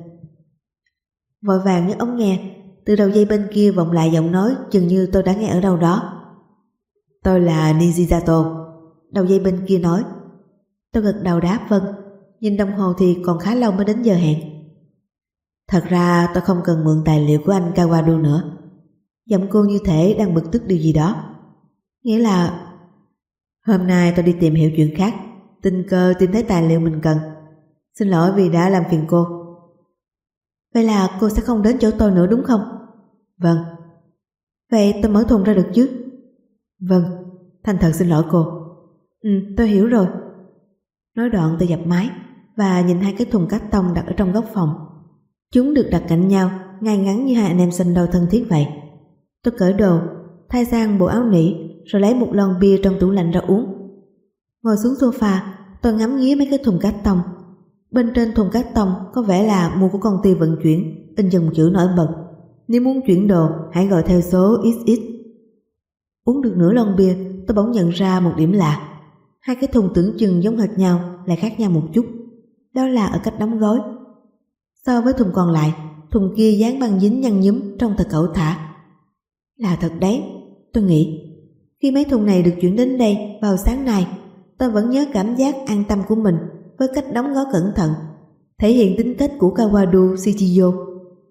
Vội vàng nhấc ống nghe. Từ đầu dây bên kia vọng lại giọng nói chừng như tôi đã nghe ở đâu đó. Tôi là Nishizato. Đầu dây bên kia nói. Tôi gật đầu đáp vâng. Nhìn đồng hồ thì còn khá lâu mới đến giờ hẹn. Thật ra tôi không cần mượn tài liệu của anh Kawadu nữa. Giọng cô như thể đang bực tức điều gì đó. Nghĩa là hôm nay tôi đi tìm hiểu chuyện khác, tình cờ tìm thấy tài liệu mình cần. Xin lỗi vì đã làm phiền cô. Vậy là cô sẽ không đến chỗ tôi nữa đúng không? Vâng. Vậy tôi mở thùng ra được chứ? Vâng. Thành thật xin lỗi cô. Ừ, tôi hiểu rồi. Nói đoạn tôi dập máy và nhìn hai cái thùng cát tông đặt ở trong góc phòng. Chúng được đặt cạnh nhau, ngay ngắn như hai anh em sinh đôi thân thiết vậy. Tôi cởi đồ, thay sang bộ áo nỉ, rồi lấy một lon bia trong tủ lạnh ra uống. Ngồi xuống sofa, tôi ngắm nghía mấy cái thùng cát tông. Bên trên thùng cát tông có vẻ là mua của công ty vận chuyển, in dòng chữ nổi bật. Nếu muốn chuyển đồ, hãy gọi theo số ích ích. Uống được nửa lon bia, tôi bỗng nhận ra một điểm lạ. Hai cái thùng tưởng chừng giống hệt nhau lại khác nhau một chút. Đó là ở cách đóng gói. So với thùng còn lại, thùng kia dán băng dính nhăn nhúm trông thật cẩu thả. Là thật đấy, tôi nghĩ. Khi mấy thùng này được chuyển đến đây vào sáng nay, tôi vẫn nhớ cảm giác an tâm của mình với cách đóng gói cẩn thận, thể hiện tính cách của Kawadu Shichiyo.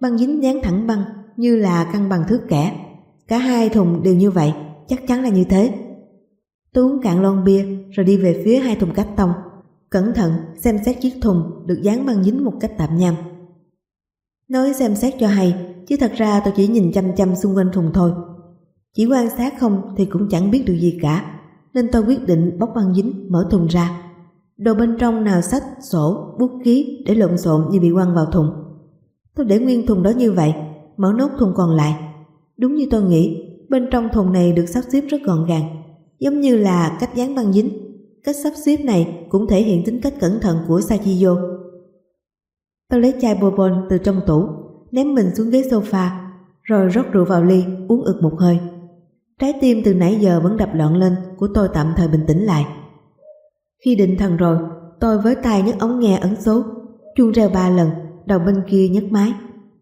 Băng dính dán thẳng băng như là cân bằng thước kẻ. Cả hai thùng đều như vậy, chắc chắn là như thế. Tôi uống cạn lon bia rồi đi về phía hai thùng cắt tông, cẩn thận xem xét chiếc thùng được dán băng dính một cách tạp nham. Nói xem xét cho hay, chứ thật ra tôi chỉ nhìn chăm chăm xung quanh thùng thôi. Chỉ quan sát không thì cũng chẳng biết được gì cả, nên tôi quyết định bóc băng dính, mở thùng ra. Đồ bên trong nào sách, sổ, bút ký để lộn xộn như bị quăng vào thùng. Tôi để nguyên thùng đó như vậy, mở nốt thùng còn lại. Đúng như tôi nghĩ, bên trong thùng này được sắp xếp rất gọn gàng, giống như là cách dán băng dính. Cách sắp xếp này cũng thể hiện tính cách cẩn thận của Sachiyo. Tôi lấy chai bourbon từ trong tủ, ném mình xuống ghế sofa, rồi rót rượu vào ly, uống ực một hơi. Trái tim từ nãy giờ vẫn đập loạn lên của tôi tạm thời bình tĩnh lại. Khi định thần rồi, tôi với tay nhấc ống nghe ấn số, chuông reo ba lần, đầu bên kia nhấc máy.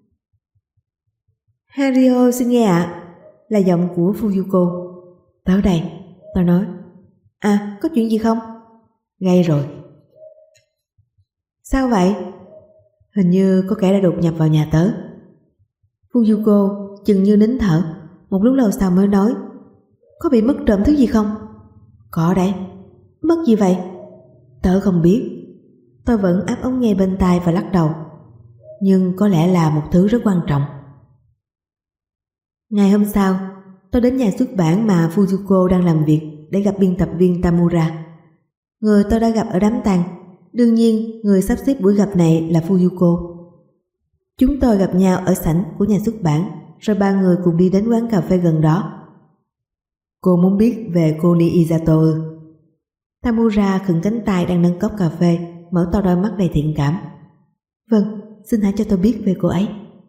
Hario xin nghe ạ, à, là giọng của Fuyuko. Tới đây, tôi nói. À, có chuyện gì không? Gây rồi. Sao vậy? Hình như có kẻ đã đột nhập vào nhà tớ. Fuyuko chừng như nín thở, một lúc lâu sau mới nói. Có bị mất trộm thứ gì không? Có đấy. Mất gì vậy? Tớ không biết. Tôi vẫn áp ống nghe bên tai và lắc đầu. Nhưng có lẽ là một thứ rất quan trọng. Ngày hôm sau, tôi đến nhà xuất bản mà Fuyuko đang làm việc để gặp biên tập viên Tamura. Người tôi đã gặp ở đám tang. Đương nhiên, người sắp xếp buổi gặp này là Fuyuko. Chúng tôi gặp nhau ở sảnh của nhà xuất bản, rồi ba người cùng đi đến quán cà phê gần đó. Cô muốn biết về cô Niizato ư? Tamura khựng cánh tay đang nâng cốc cà phê, mở to đôi mắt đầy thiện cảm. Vâng, xin hãy cho tôi biết về cô ấy.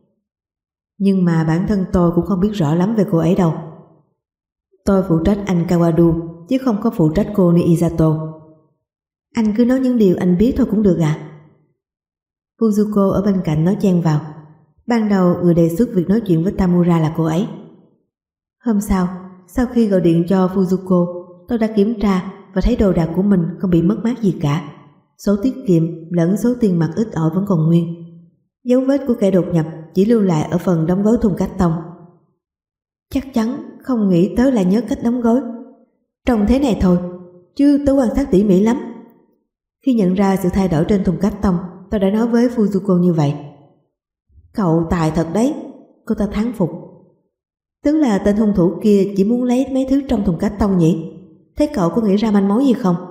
Nhưng mà bản thân tôi cũng không biết rõ lắm về cô ấy đâu. Tôi phụ trách anh Kawadu, chứ không có phụ trách cô Niizato. Anh cứ nói những điều anh biết thôi cũng được ạ. À? Fuyuko ở bên cạnh nói chen vào. Ban đầu người đề xuất việc nói chuyện với Tamura là cô ấy. Hôm sau, sau khi gọi điện cho Fuyuko, tôi đã kiểm tra và thấy đồ đạc của mình không bị mất mát gì cả. Số tiết kiệm lẫn số tiền mặt ít ỏi vẫn còn nguyên. Dấu vết của kẻ đột nhập chỉ lưu lại ở phần đóng gói thùng cắt tông. Chắc chắn không nghĩ tớ lại nhớ cách đóng gói. Trông thế này thôi, chứ tớ quan sát tỉ mỉ lắm. Khi nhận ra sự thay đổi trên thùng cắt tông, tôi đã nói với Fuyuko như vậy. Cậu tài thật đấy, cô ta thán phục. Tức là tên hung thủ kia chỉ muốn lấy mấy thứ trong thùng cắt tông nhỉ? Thế cậu có nghĩ ra manh mối gì không?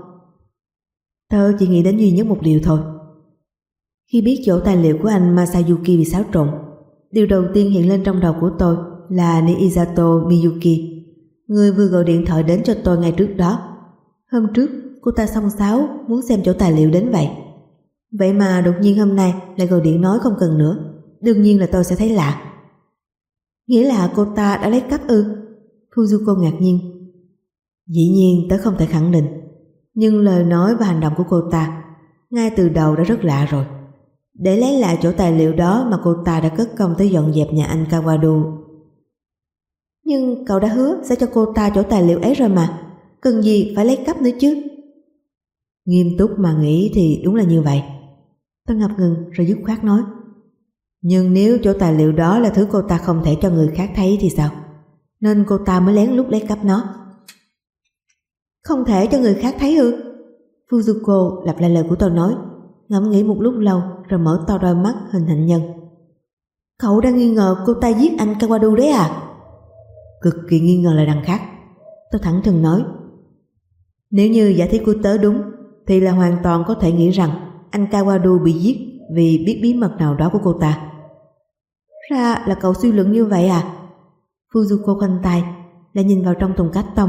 Tớ chỉ nghĩ đến duy nhất một điều thôi. Khi biết chỗ tài liệu của anh Masayuki bị xáo trộn, điều đầu tiên hiện lên trong đầu của tôi là Niizato Miyuki, người vừa gọi điện thoại đến cho tôi ngày trước đó. Hôm trước cô ta xông xáo muốn xem chỗ tài liệu đến vậy. Vậy mà đột nhiên hôm nay lại gọi điện nói không cần nữa. Đương nhiên là tôi sẽ thấy lạ. Nghĩa là cô ta đã lấy cắp ư? Fuyuko ngạc nhiên. Dĩ nhiên tớ không thể khẳng định, nhưng lời nói và hành động của cô ta ngay từ đầu đã rất lạ rồi. Để lấy lại chỗ tài liệu đó mà cô ta đã cất công tới dọn dẹp nhà anh Kawadu. Nhưng cậu đã hứa sẽ cho cô ta chỗ tài liệu ấy rồi mà, cần gì phải lấy cắp nữa chứ? Nghiêm túc mà nghĩ thì đúng là như vậy. Tôi ngập ngừng rồi dứt khoát nói. Nhưng nếu chỗ tài liệu đó là thứ cô ta không thể cho người khác thấy thì sao? Nên cô ta mới lén lút lấy cắp nó. Không thể cho người khác thấy ư? Fuyuko lặp lại lời của tôi nói, ngẫm nghĩ một lúc lâu rồi mở to đôi mắt hình hạnh nhân. Cậu đang nghi ngờ cô ta giết anh Kawadu đấy à? Cực kỳ nghi ngờ là đằng khác. Tôi thẳng thừng nói. Nếu như giả thiết của tớ đúng thì là hoàn toàn có thể nghĩ rằng anh Kawadu bị giết vì biết bí mật nào đó của cô ta. Ra là cậu suy luận như vậy à? Fuyuko khoanh tay, lại nhìn vào trong thùng cắt tông.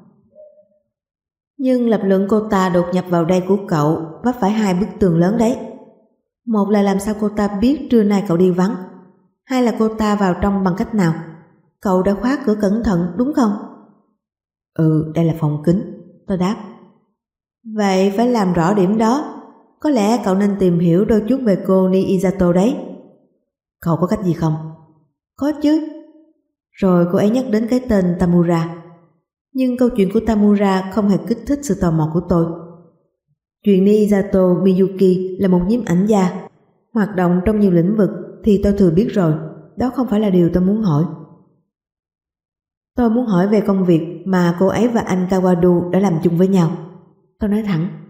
Nhưng lập luận cô ta đột nhập vào đây của cậu vấp phải hai bức tường lớn đấy. Một là làm sao cô ta biết trưa nay cậu đi vắng, hai là cô ta vào trong bằng cách nào. Cậu đã khóa cửa cẩn thận đúng không? Ừ, đây là phòng kính, tôi đáp. Vậy phải làm rõ điểm đó. Có lẽ cậu nên tìm hiểu đôi chút về cô Niizato đấy. Cậu có cách gì không? Có chứ. Rồi cô ấy nhắc đến cái tên Tamura. Nhưng câu chuyện của Tamura không hề kích thích sự tò mò của tôi. Chuyện Niizato Miyuki là một nhiếp ảnh gia, hoạt động trong nhiều lĩnh vực thì tôi thừa biết rồi. đó không phải là điều tôi muốn hỏi. Tôi muốn hỏi về công việc mà cô ấy và anh Kawadu đã làm chung với nhau. Tôi nói thẳng.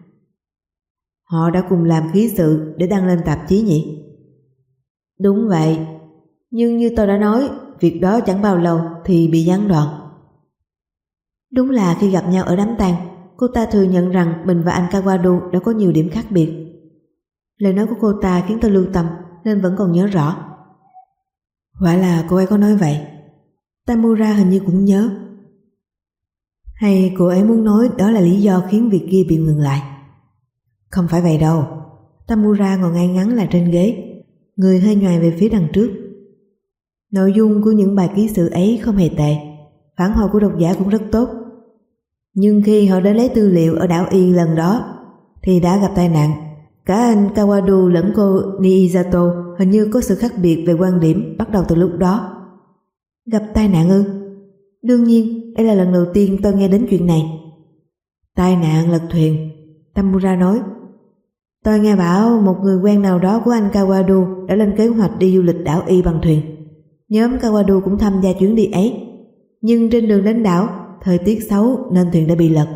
Họ đã cùng làm ký sự để đăng lên tạp chí nhỉ? Đúng vậy, nhưng như tôi đã nói, việc đó chẳng bao lâu thì bị gián đoạn. Đúng là khi gặp nhau ở đám tang, cô ta thừa nhận rằng mình và anh Kawadu đã có nhiều điểm khác biệt. Lời nói của cô ta khiến tôi lưu tâm nên vẫn còn nhớ rõ. Quả là cô ấy có nói vậy. Tamura hình như cũng nhớ. Hay cô ấy muốn nói đó là lý do khiến việc kia bị ngừng lại? Không phải vậy đâu. Tamura ngồi ngay ngắn là trên ghế, người hơi nhoài về phía đằng trước. Nội dung của những bài ký sự ấy không hề tệ, phản hồi của độc giả cũng rất tốt. Nhưng khi họ đến lấy tư liệu ở đảo Y lần đó thì đã gặp tai nạn. Cả anh Kawadu lẫn cô Niizato hình như có sự khác biệt về quan điểm bắt đầu từ lúc đó. Gặp tai nạn ư? Đương nhiên, đây là lần đầu tiên tôi nghe đến chuyện này. Tai nạn lật thuyền, Tamura nói. Tôi nghe bảo một người quen nào đó của anh Kawadu đã lên kế hoạch đi du lịch đảo Y bằng thuyền. Nhóm Kawadu cũng tham gia chuyến đi ấy. Nhưng trên đường đến đảo, thời tiết xấu nên thuyền đã bị lật.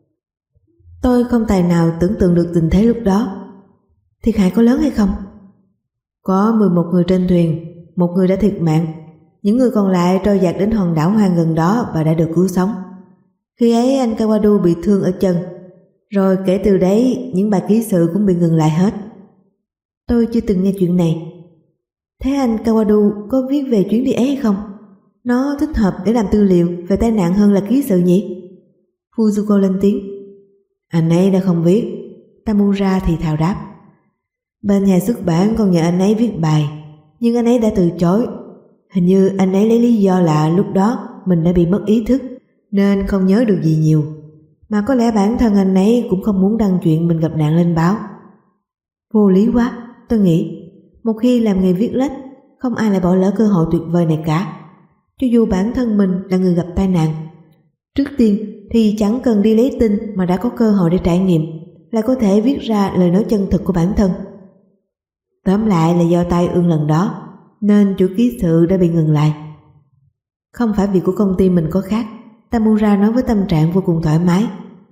Tôi không tài nào tưởng tượng được tình thế lúc đó. Thiệt hại có lớn hay không? Có mười một người trên thuyền, một người đã thiệt mạng. Những người còn lại trôi dạt đến hòn đảo hoang gần đó và đã được cứu sống. Khi ấy anh Kawadu bị thương ở chân. Rồi kể từ đấy những bài ký sự cũng bị ngừng lại hết. Tôi chưa từng nghe chuyện này. Thế anh Kawadu có viết về chuyến đi ấy hay không? Nó thích hợp để làm tư liệu về tai nạn hơn là ký sự nhỉ? Fujiko lên tiếng. Anh ấy đã không viết. Tamura thì thào đáp. Bên nhà xuất bản còn nhờ anh ấy viết bài, nhưng anh ấy đã từ chối. Hình như anh ấy lấy lý do là lúc đó mình đã bị mất ý thức nên không nhớ được gì nhiều. Mà có lẽ bản thân anh ấy cũng không muốn đăng chuyện mình gặp nạn lên báo. Vô lý quá, tôi nghĩ. Một khi làm nghề viết lách, không ai lại bỏ lỡ cơ hội tuyệt vời này cả. Cho dù bản thân mình là người gặp tai nạn. Trước tiên thì chẳng cần đi lấy tin mà đã có cơ hội để trải nghiệm, lại có thể viết ra lời nói chân thực của bản thân. Tóm lại là do tai ương lần đó nên chuỗi ký sự đã bị ngừng lại. Không phải việc của công ty mình có khác, Tamura nói với tâm trạng vô cùng thoải mái.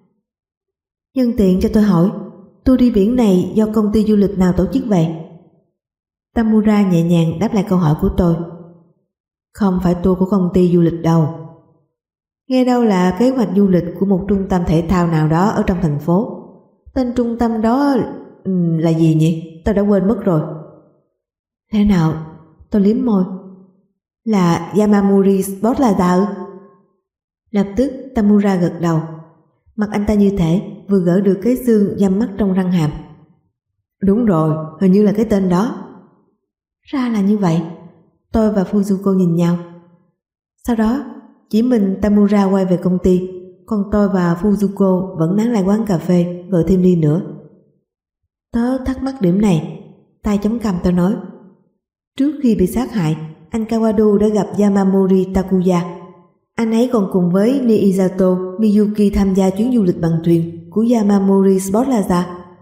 Nhân tiện cho tôi hỏi, tour đi biển này do công ty du lịch nào tổ chức vậy? Tamura nhẹ nhàng đáp lại câu hỏi của tôi. Không phải tour của công ty du lịch đâu. Nghe đâu là kế hoạch du lịch của một trung tâm thể thao nào đó ở trong thành phố. Tên trung tâm đó là gì nhỉ? Tôi đã quên mất rồi. Thế nào? Tôi liếm môi. Là Yamamuri Sport Plaza ư? Lập tức Tamura gật đầu. Mặt anh ta như thể vừa gỡ được cái xương giăm mắt trong răng hàm. Đúng rồi, hình như là cái tên đó. Ra là như vậy. Tôi và Fujiko nhìn nhau. Sau đó chỉ mình Tamura quay về công ty, còn tôi và Fujiko vẫn nán lại quán cà phê gọi thêm ly nữa. Tớ thắc mắc điểm này. Tay chống cằm tôi nói. Trước khi bị sát hại, anh Kawadu đã gặp Yamamori Takuya. Anh ấy còn cùng với Niizato Miyuki tham gia chuyến du lịch bằng thuyền của Yamamori Sport Plaza.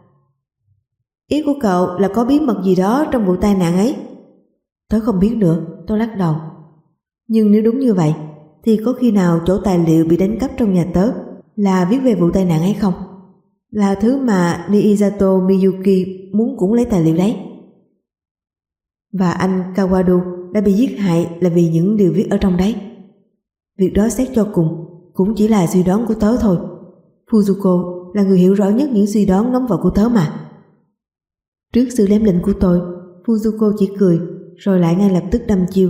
Ý của cậu là có bí mật gì đó trong vụ tai nạn ấy? Tớ không biết nữa, tôi lắc đầu. Nhưng nếu đúng như vậy, thì có khi nào chỗ tài liệu bị đánh cắp trong nhà tớ là viết về vụ tai nạn hay không? Là thứ mà Niizato Miyuki muốn cũng lấy tài liệu đấy. Và anh Kawadu đã bị giết hại là vì những điều viết ở trong đấy. Việc đó xét cho cùng cũng chỉ là suy đoán của tớ thôi. Fujiko là người hiểu rõ nhất những suy đoán nóng vội của tớ mà. Trước sự lém lĩnh của tôi, Fujiko chỉ cười rồi lại ngay lập tức đâm chiêu.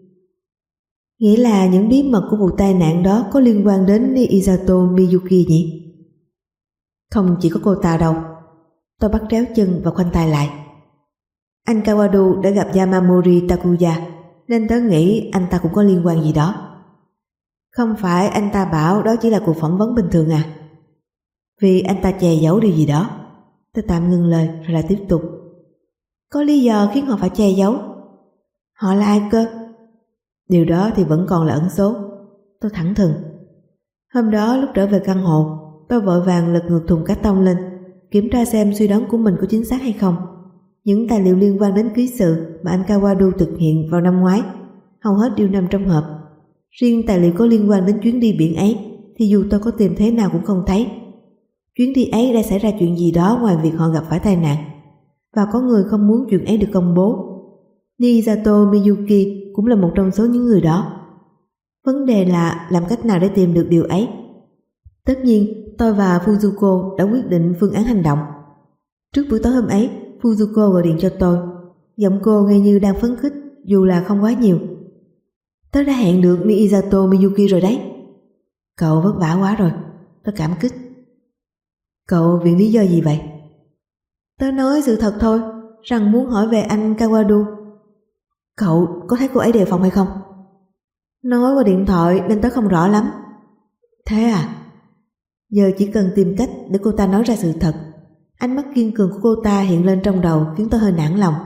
Nghĩa là những bí mật của vụ tai nạn đó có liên quan đến Niizato Miyuki nhỉ? Không chỉ có cô ta đâu. Tôi bắt tréo chân và khoanh tay lại. Anh Kawadu đã gặp Yamamori Takuya nên tớ nghĩ anh ta cũng có liên quan gì đó. Không phải anh ta bảo đó chỉ là cuộc phỏng vấn bình thường à? Vì anh ta che giấu điều gì đó. Tôi tạm ngừng lời rồi lại tiếp tục. Có lý do khiến họ phải che giấu. Họ là ai cơ? Điều đó thì vẫn còn là ẩn số. Tôi thẳng thừng. Hôm đó lúc trở về căn hộ, tôi vội vàng lật ngược thùng cát tông lên, kiểm tra xem suy đoán của mình có chính xác hay không. Những tài liệu liên quan đến ký sự mà anh Kawadu thực hiện vào năm ngoái hầu hết đều nằm trong hộp. Riêng tài liệu có liên quan đến chuyến đi biển ấy thì dù tôi có tìm thế nào cũng không thấy. Chuyến đi ấy đã xảy ra chuyện gì đó ngoài việc họ gặp phải tai nạn, và có người không muốn chuyện ấy được công bố. Niisato Miyuki cũng là một trong số những người đó. Vấn đề là làm cách nào để tìm được điều ấy. Tất nhiên, tôi và Fujiko đã quyết định phương án hành động. Trước buổi tối hôm ấy, Fujiko gọi điện cho tôi. Giọng cô nghe như đang phấn khích, dù là không quá nhiều. Tớ đã hẹn được Niisato Miyuki rồi đấy. Cậu vất vả quá rồi, tớ cảm kích. Cậu viện lý do gì vậy? Tớ nói sự thật thôi, rằng muốn hỏi về anh Kawadu. Cậu có thấy cô ấy đề phòng hay không? Nói qua điện thoại nên tớ không rõ lắm. Thế à? Giờ chỉ cần tìm cách để cô ta nói ra sự thật. Ánh mắt kiên cường của cô ta hiện lên trong đầu khiến tôi hơi nản lòng.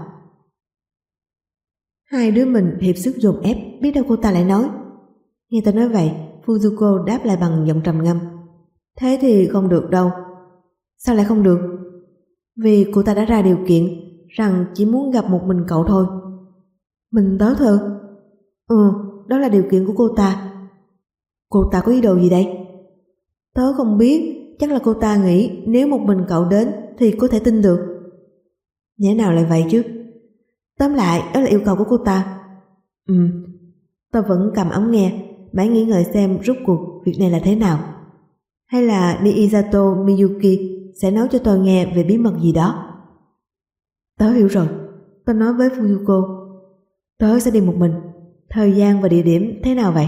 Hai đứa mình hiệp sức dồn ép, biết đâu cô ta lại nói. Nghe tôi nói vậy, Fujiko đáp lại bằng giọng trầm ngâm. Thế thì không được đâu. Sao lại không được? Vì cô ta đã ra điều kiện rằng chỉ muốn gặp một mình cậu thôi. Mình tớ thôi? Ừ, đó là điều kiện của cô ta. Cô ta có ý đồ gì đây? Tớ không biết, chắc là cô ta nghĩ nếu một mình cậu đến thì có thể tin được. Nhẽ nào lại vậy chứ? Tóm lại, đó là yêu cầu của cô ta. Ừ, tôi vẫn cầm ống nghe, mãi nghĩ ngợi xem rốt cuộc việc này là thế nào. Hay là Niisato Miyuki sẽ nói cho tôi nghe về bí mật gì đó. Tớ hiểu rồi, tôi nói với Fujiko. Tớ sẽ đi một mình. Thời gian và địa điểm thế nào vậy?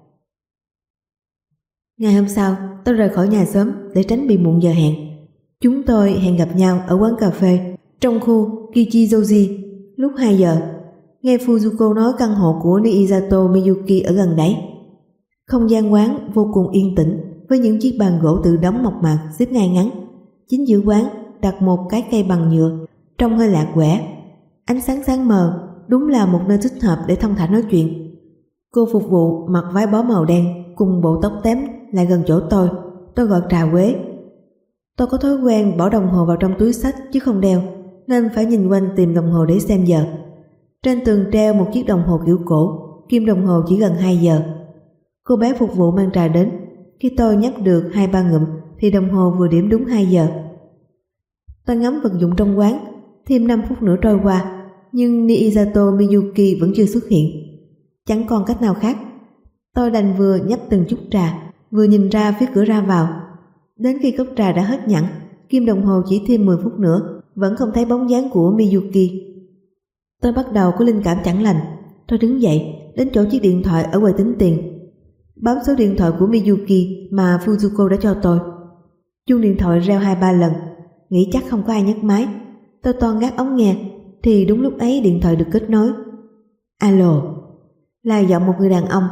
Ngày hôm sau, tôi rời khỏi nhà sớm để tránh bị muộn giờ hẹn. Chúng tôi hẹn gặp nhau ở quán cà phê trong khu Kichizoji lúc hai giờ. Nghe Fujiko nói căn hộ của Niisato Miyuki ở gần đấy. Không gian quán vô cùng yên tĩnh với những chiếc bàn gỗ tự đóng mộc mạc xếp ngay ngắn. Chính giữa quán đặt một cái cây bằng nhựa trông hơi lạc quẻ. Ánh sáng sáng mờ, đúng là một nơi thích hợp để thông thả nói chuyện. Cô phục vụ mặc váy bó màu đen cùng bộ tóc tém lại gần chỗ tôi. Tôi gọi trà quế. Tôi có thói quen bỏ đồng hồ vào trong túi xách chứ không đeo, nên phải nhìn quanh tìm đồng hồ để xem giờ. Trên tường treo một chiếc đồng hồ kiểu cổ, kim đồng hồ chỉ gần hai giờ. Cô bé phục vụ mang trà đến. Khi tôi nhấp được hai ba ngụm thì đồng hồ vừa điểm đúng hai giờ. Tôi ngắm vật dụng trong quán. Thêm năm phút nữa trôi qua, nhưng Niisato Miyuki vẫn chưa xuất hiện. Chẳng còn cách nào khác. Tôi đành vừa nhấp từng chút trà, vừa nhìn ra phía cửa ra vào. Đến khi cốc trà đã hết nhẵn, kim đồng hồ chỉ thêm mười phút nữa, vẫn không thấy bóng dáng của Miyuki. Tôi bắt đầu có linh cảm chẳng lành. Tôi đứng dậy, đến chỗ chiếc điện thoại ở quầy tính tiền, bấm số điện thoại của Miyuki mà Fujiko đã cho tôi. Chuông điện thoại reo hai ba lần, nghĩ chắc không có ai nhấc máy. Tôi toan gác ống nghe, thì đúng lúc ấy điện thoại được kết nối. Alo, là giọng một người đàn ông.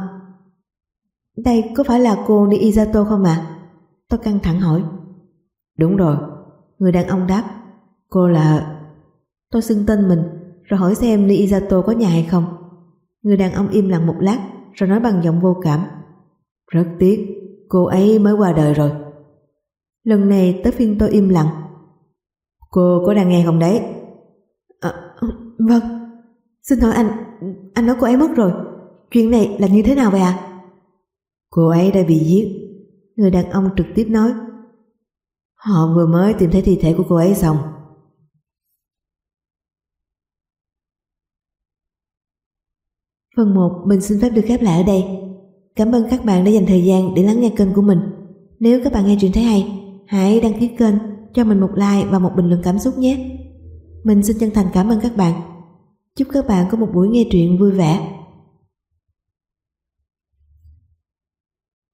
Đây có phải là cô Niisato không ạ? À? Tôi căng thẳng hỏi. Đúng rồi, người đàn ông đáp. Cô là... Tôi xưng tên mình, rồi hỏi xem Niisato có nhà hay không. Người đàn ông im lặng một lát, rồi nói bằng giọng vô cảm. Rất tiếc, cô ấy mới qua đời rồi. Lần này tới phiên tôi im lặng. Cô có đang nghe không đấy? À, vâng. Xin hỏi anh, anh nói cô ấy mất rồi. Chuyện này là như thế nào vậy ạ? À? Cô ấy đã bị giết. Người đàn ông trực tiếp nói. Họ vừa mới tìm thấy thi thể của cô ấy xong. Phần một mình xin phép được khép lại ở đây. Cảm ơn các bạn đã dành thời gian để lắng nghe kênh của mình. Nếu các bạn nghe chuyện thấy hay, hãy đăng ký kênh, cho mình một like và một bình luận cảm xúc nhé. Mình xin chân thành cảm ơn các bạn. Chúc các bạn có một buổi nghe truyện vui vẻ.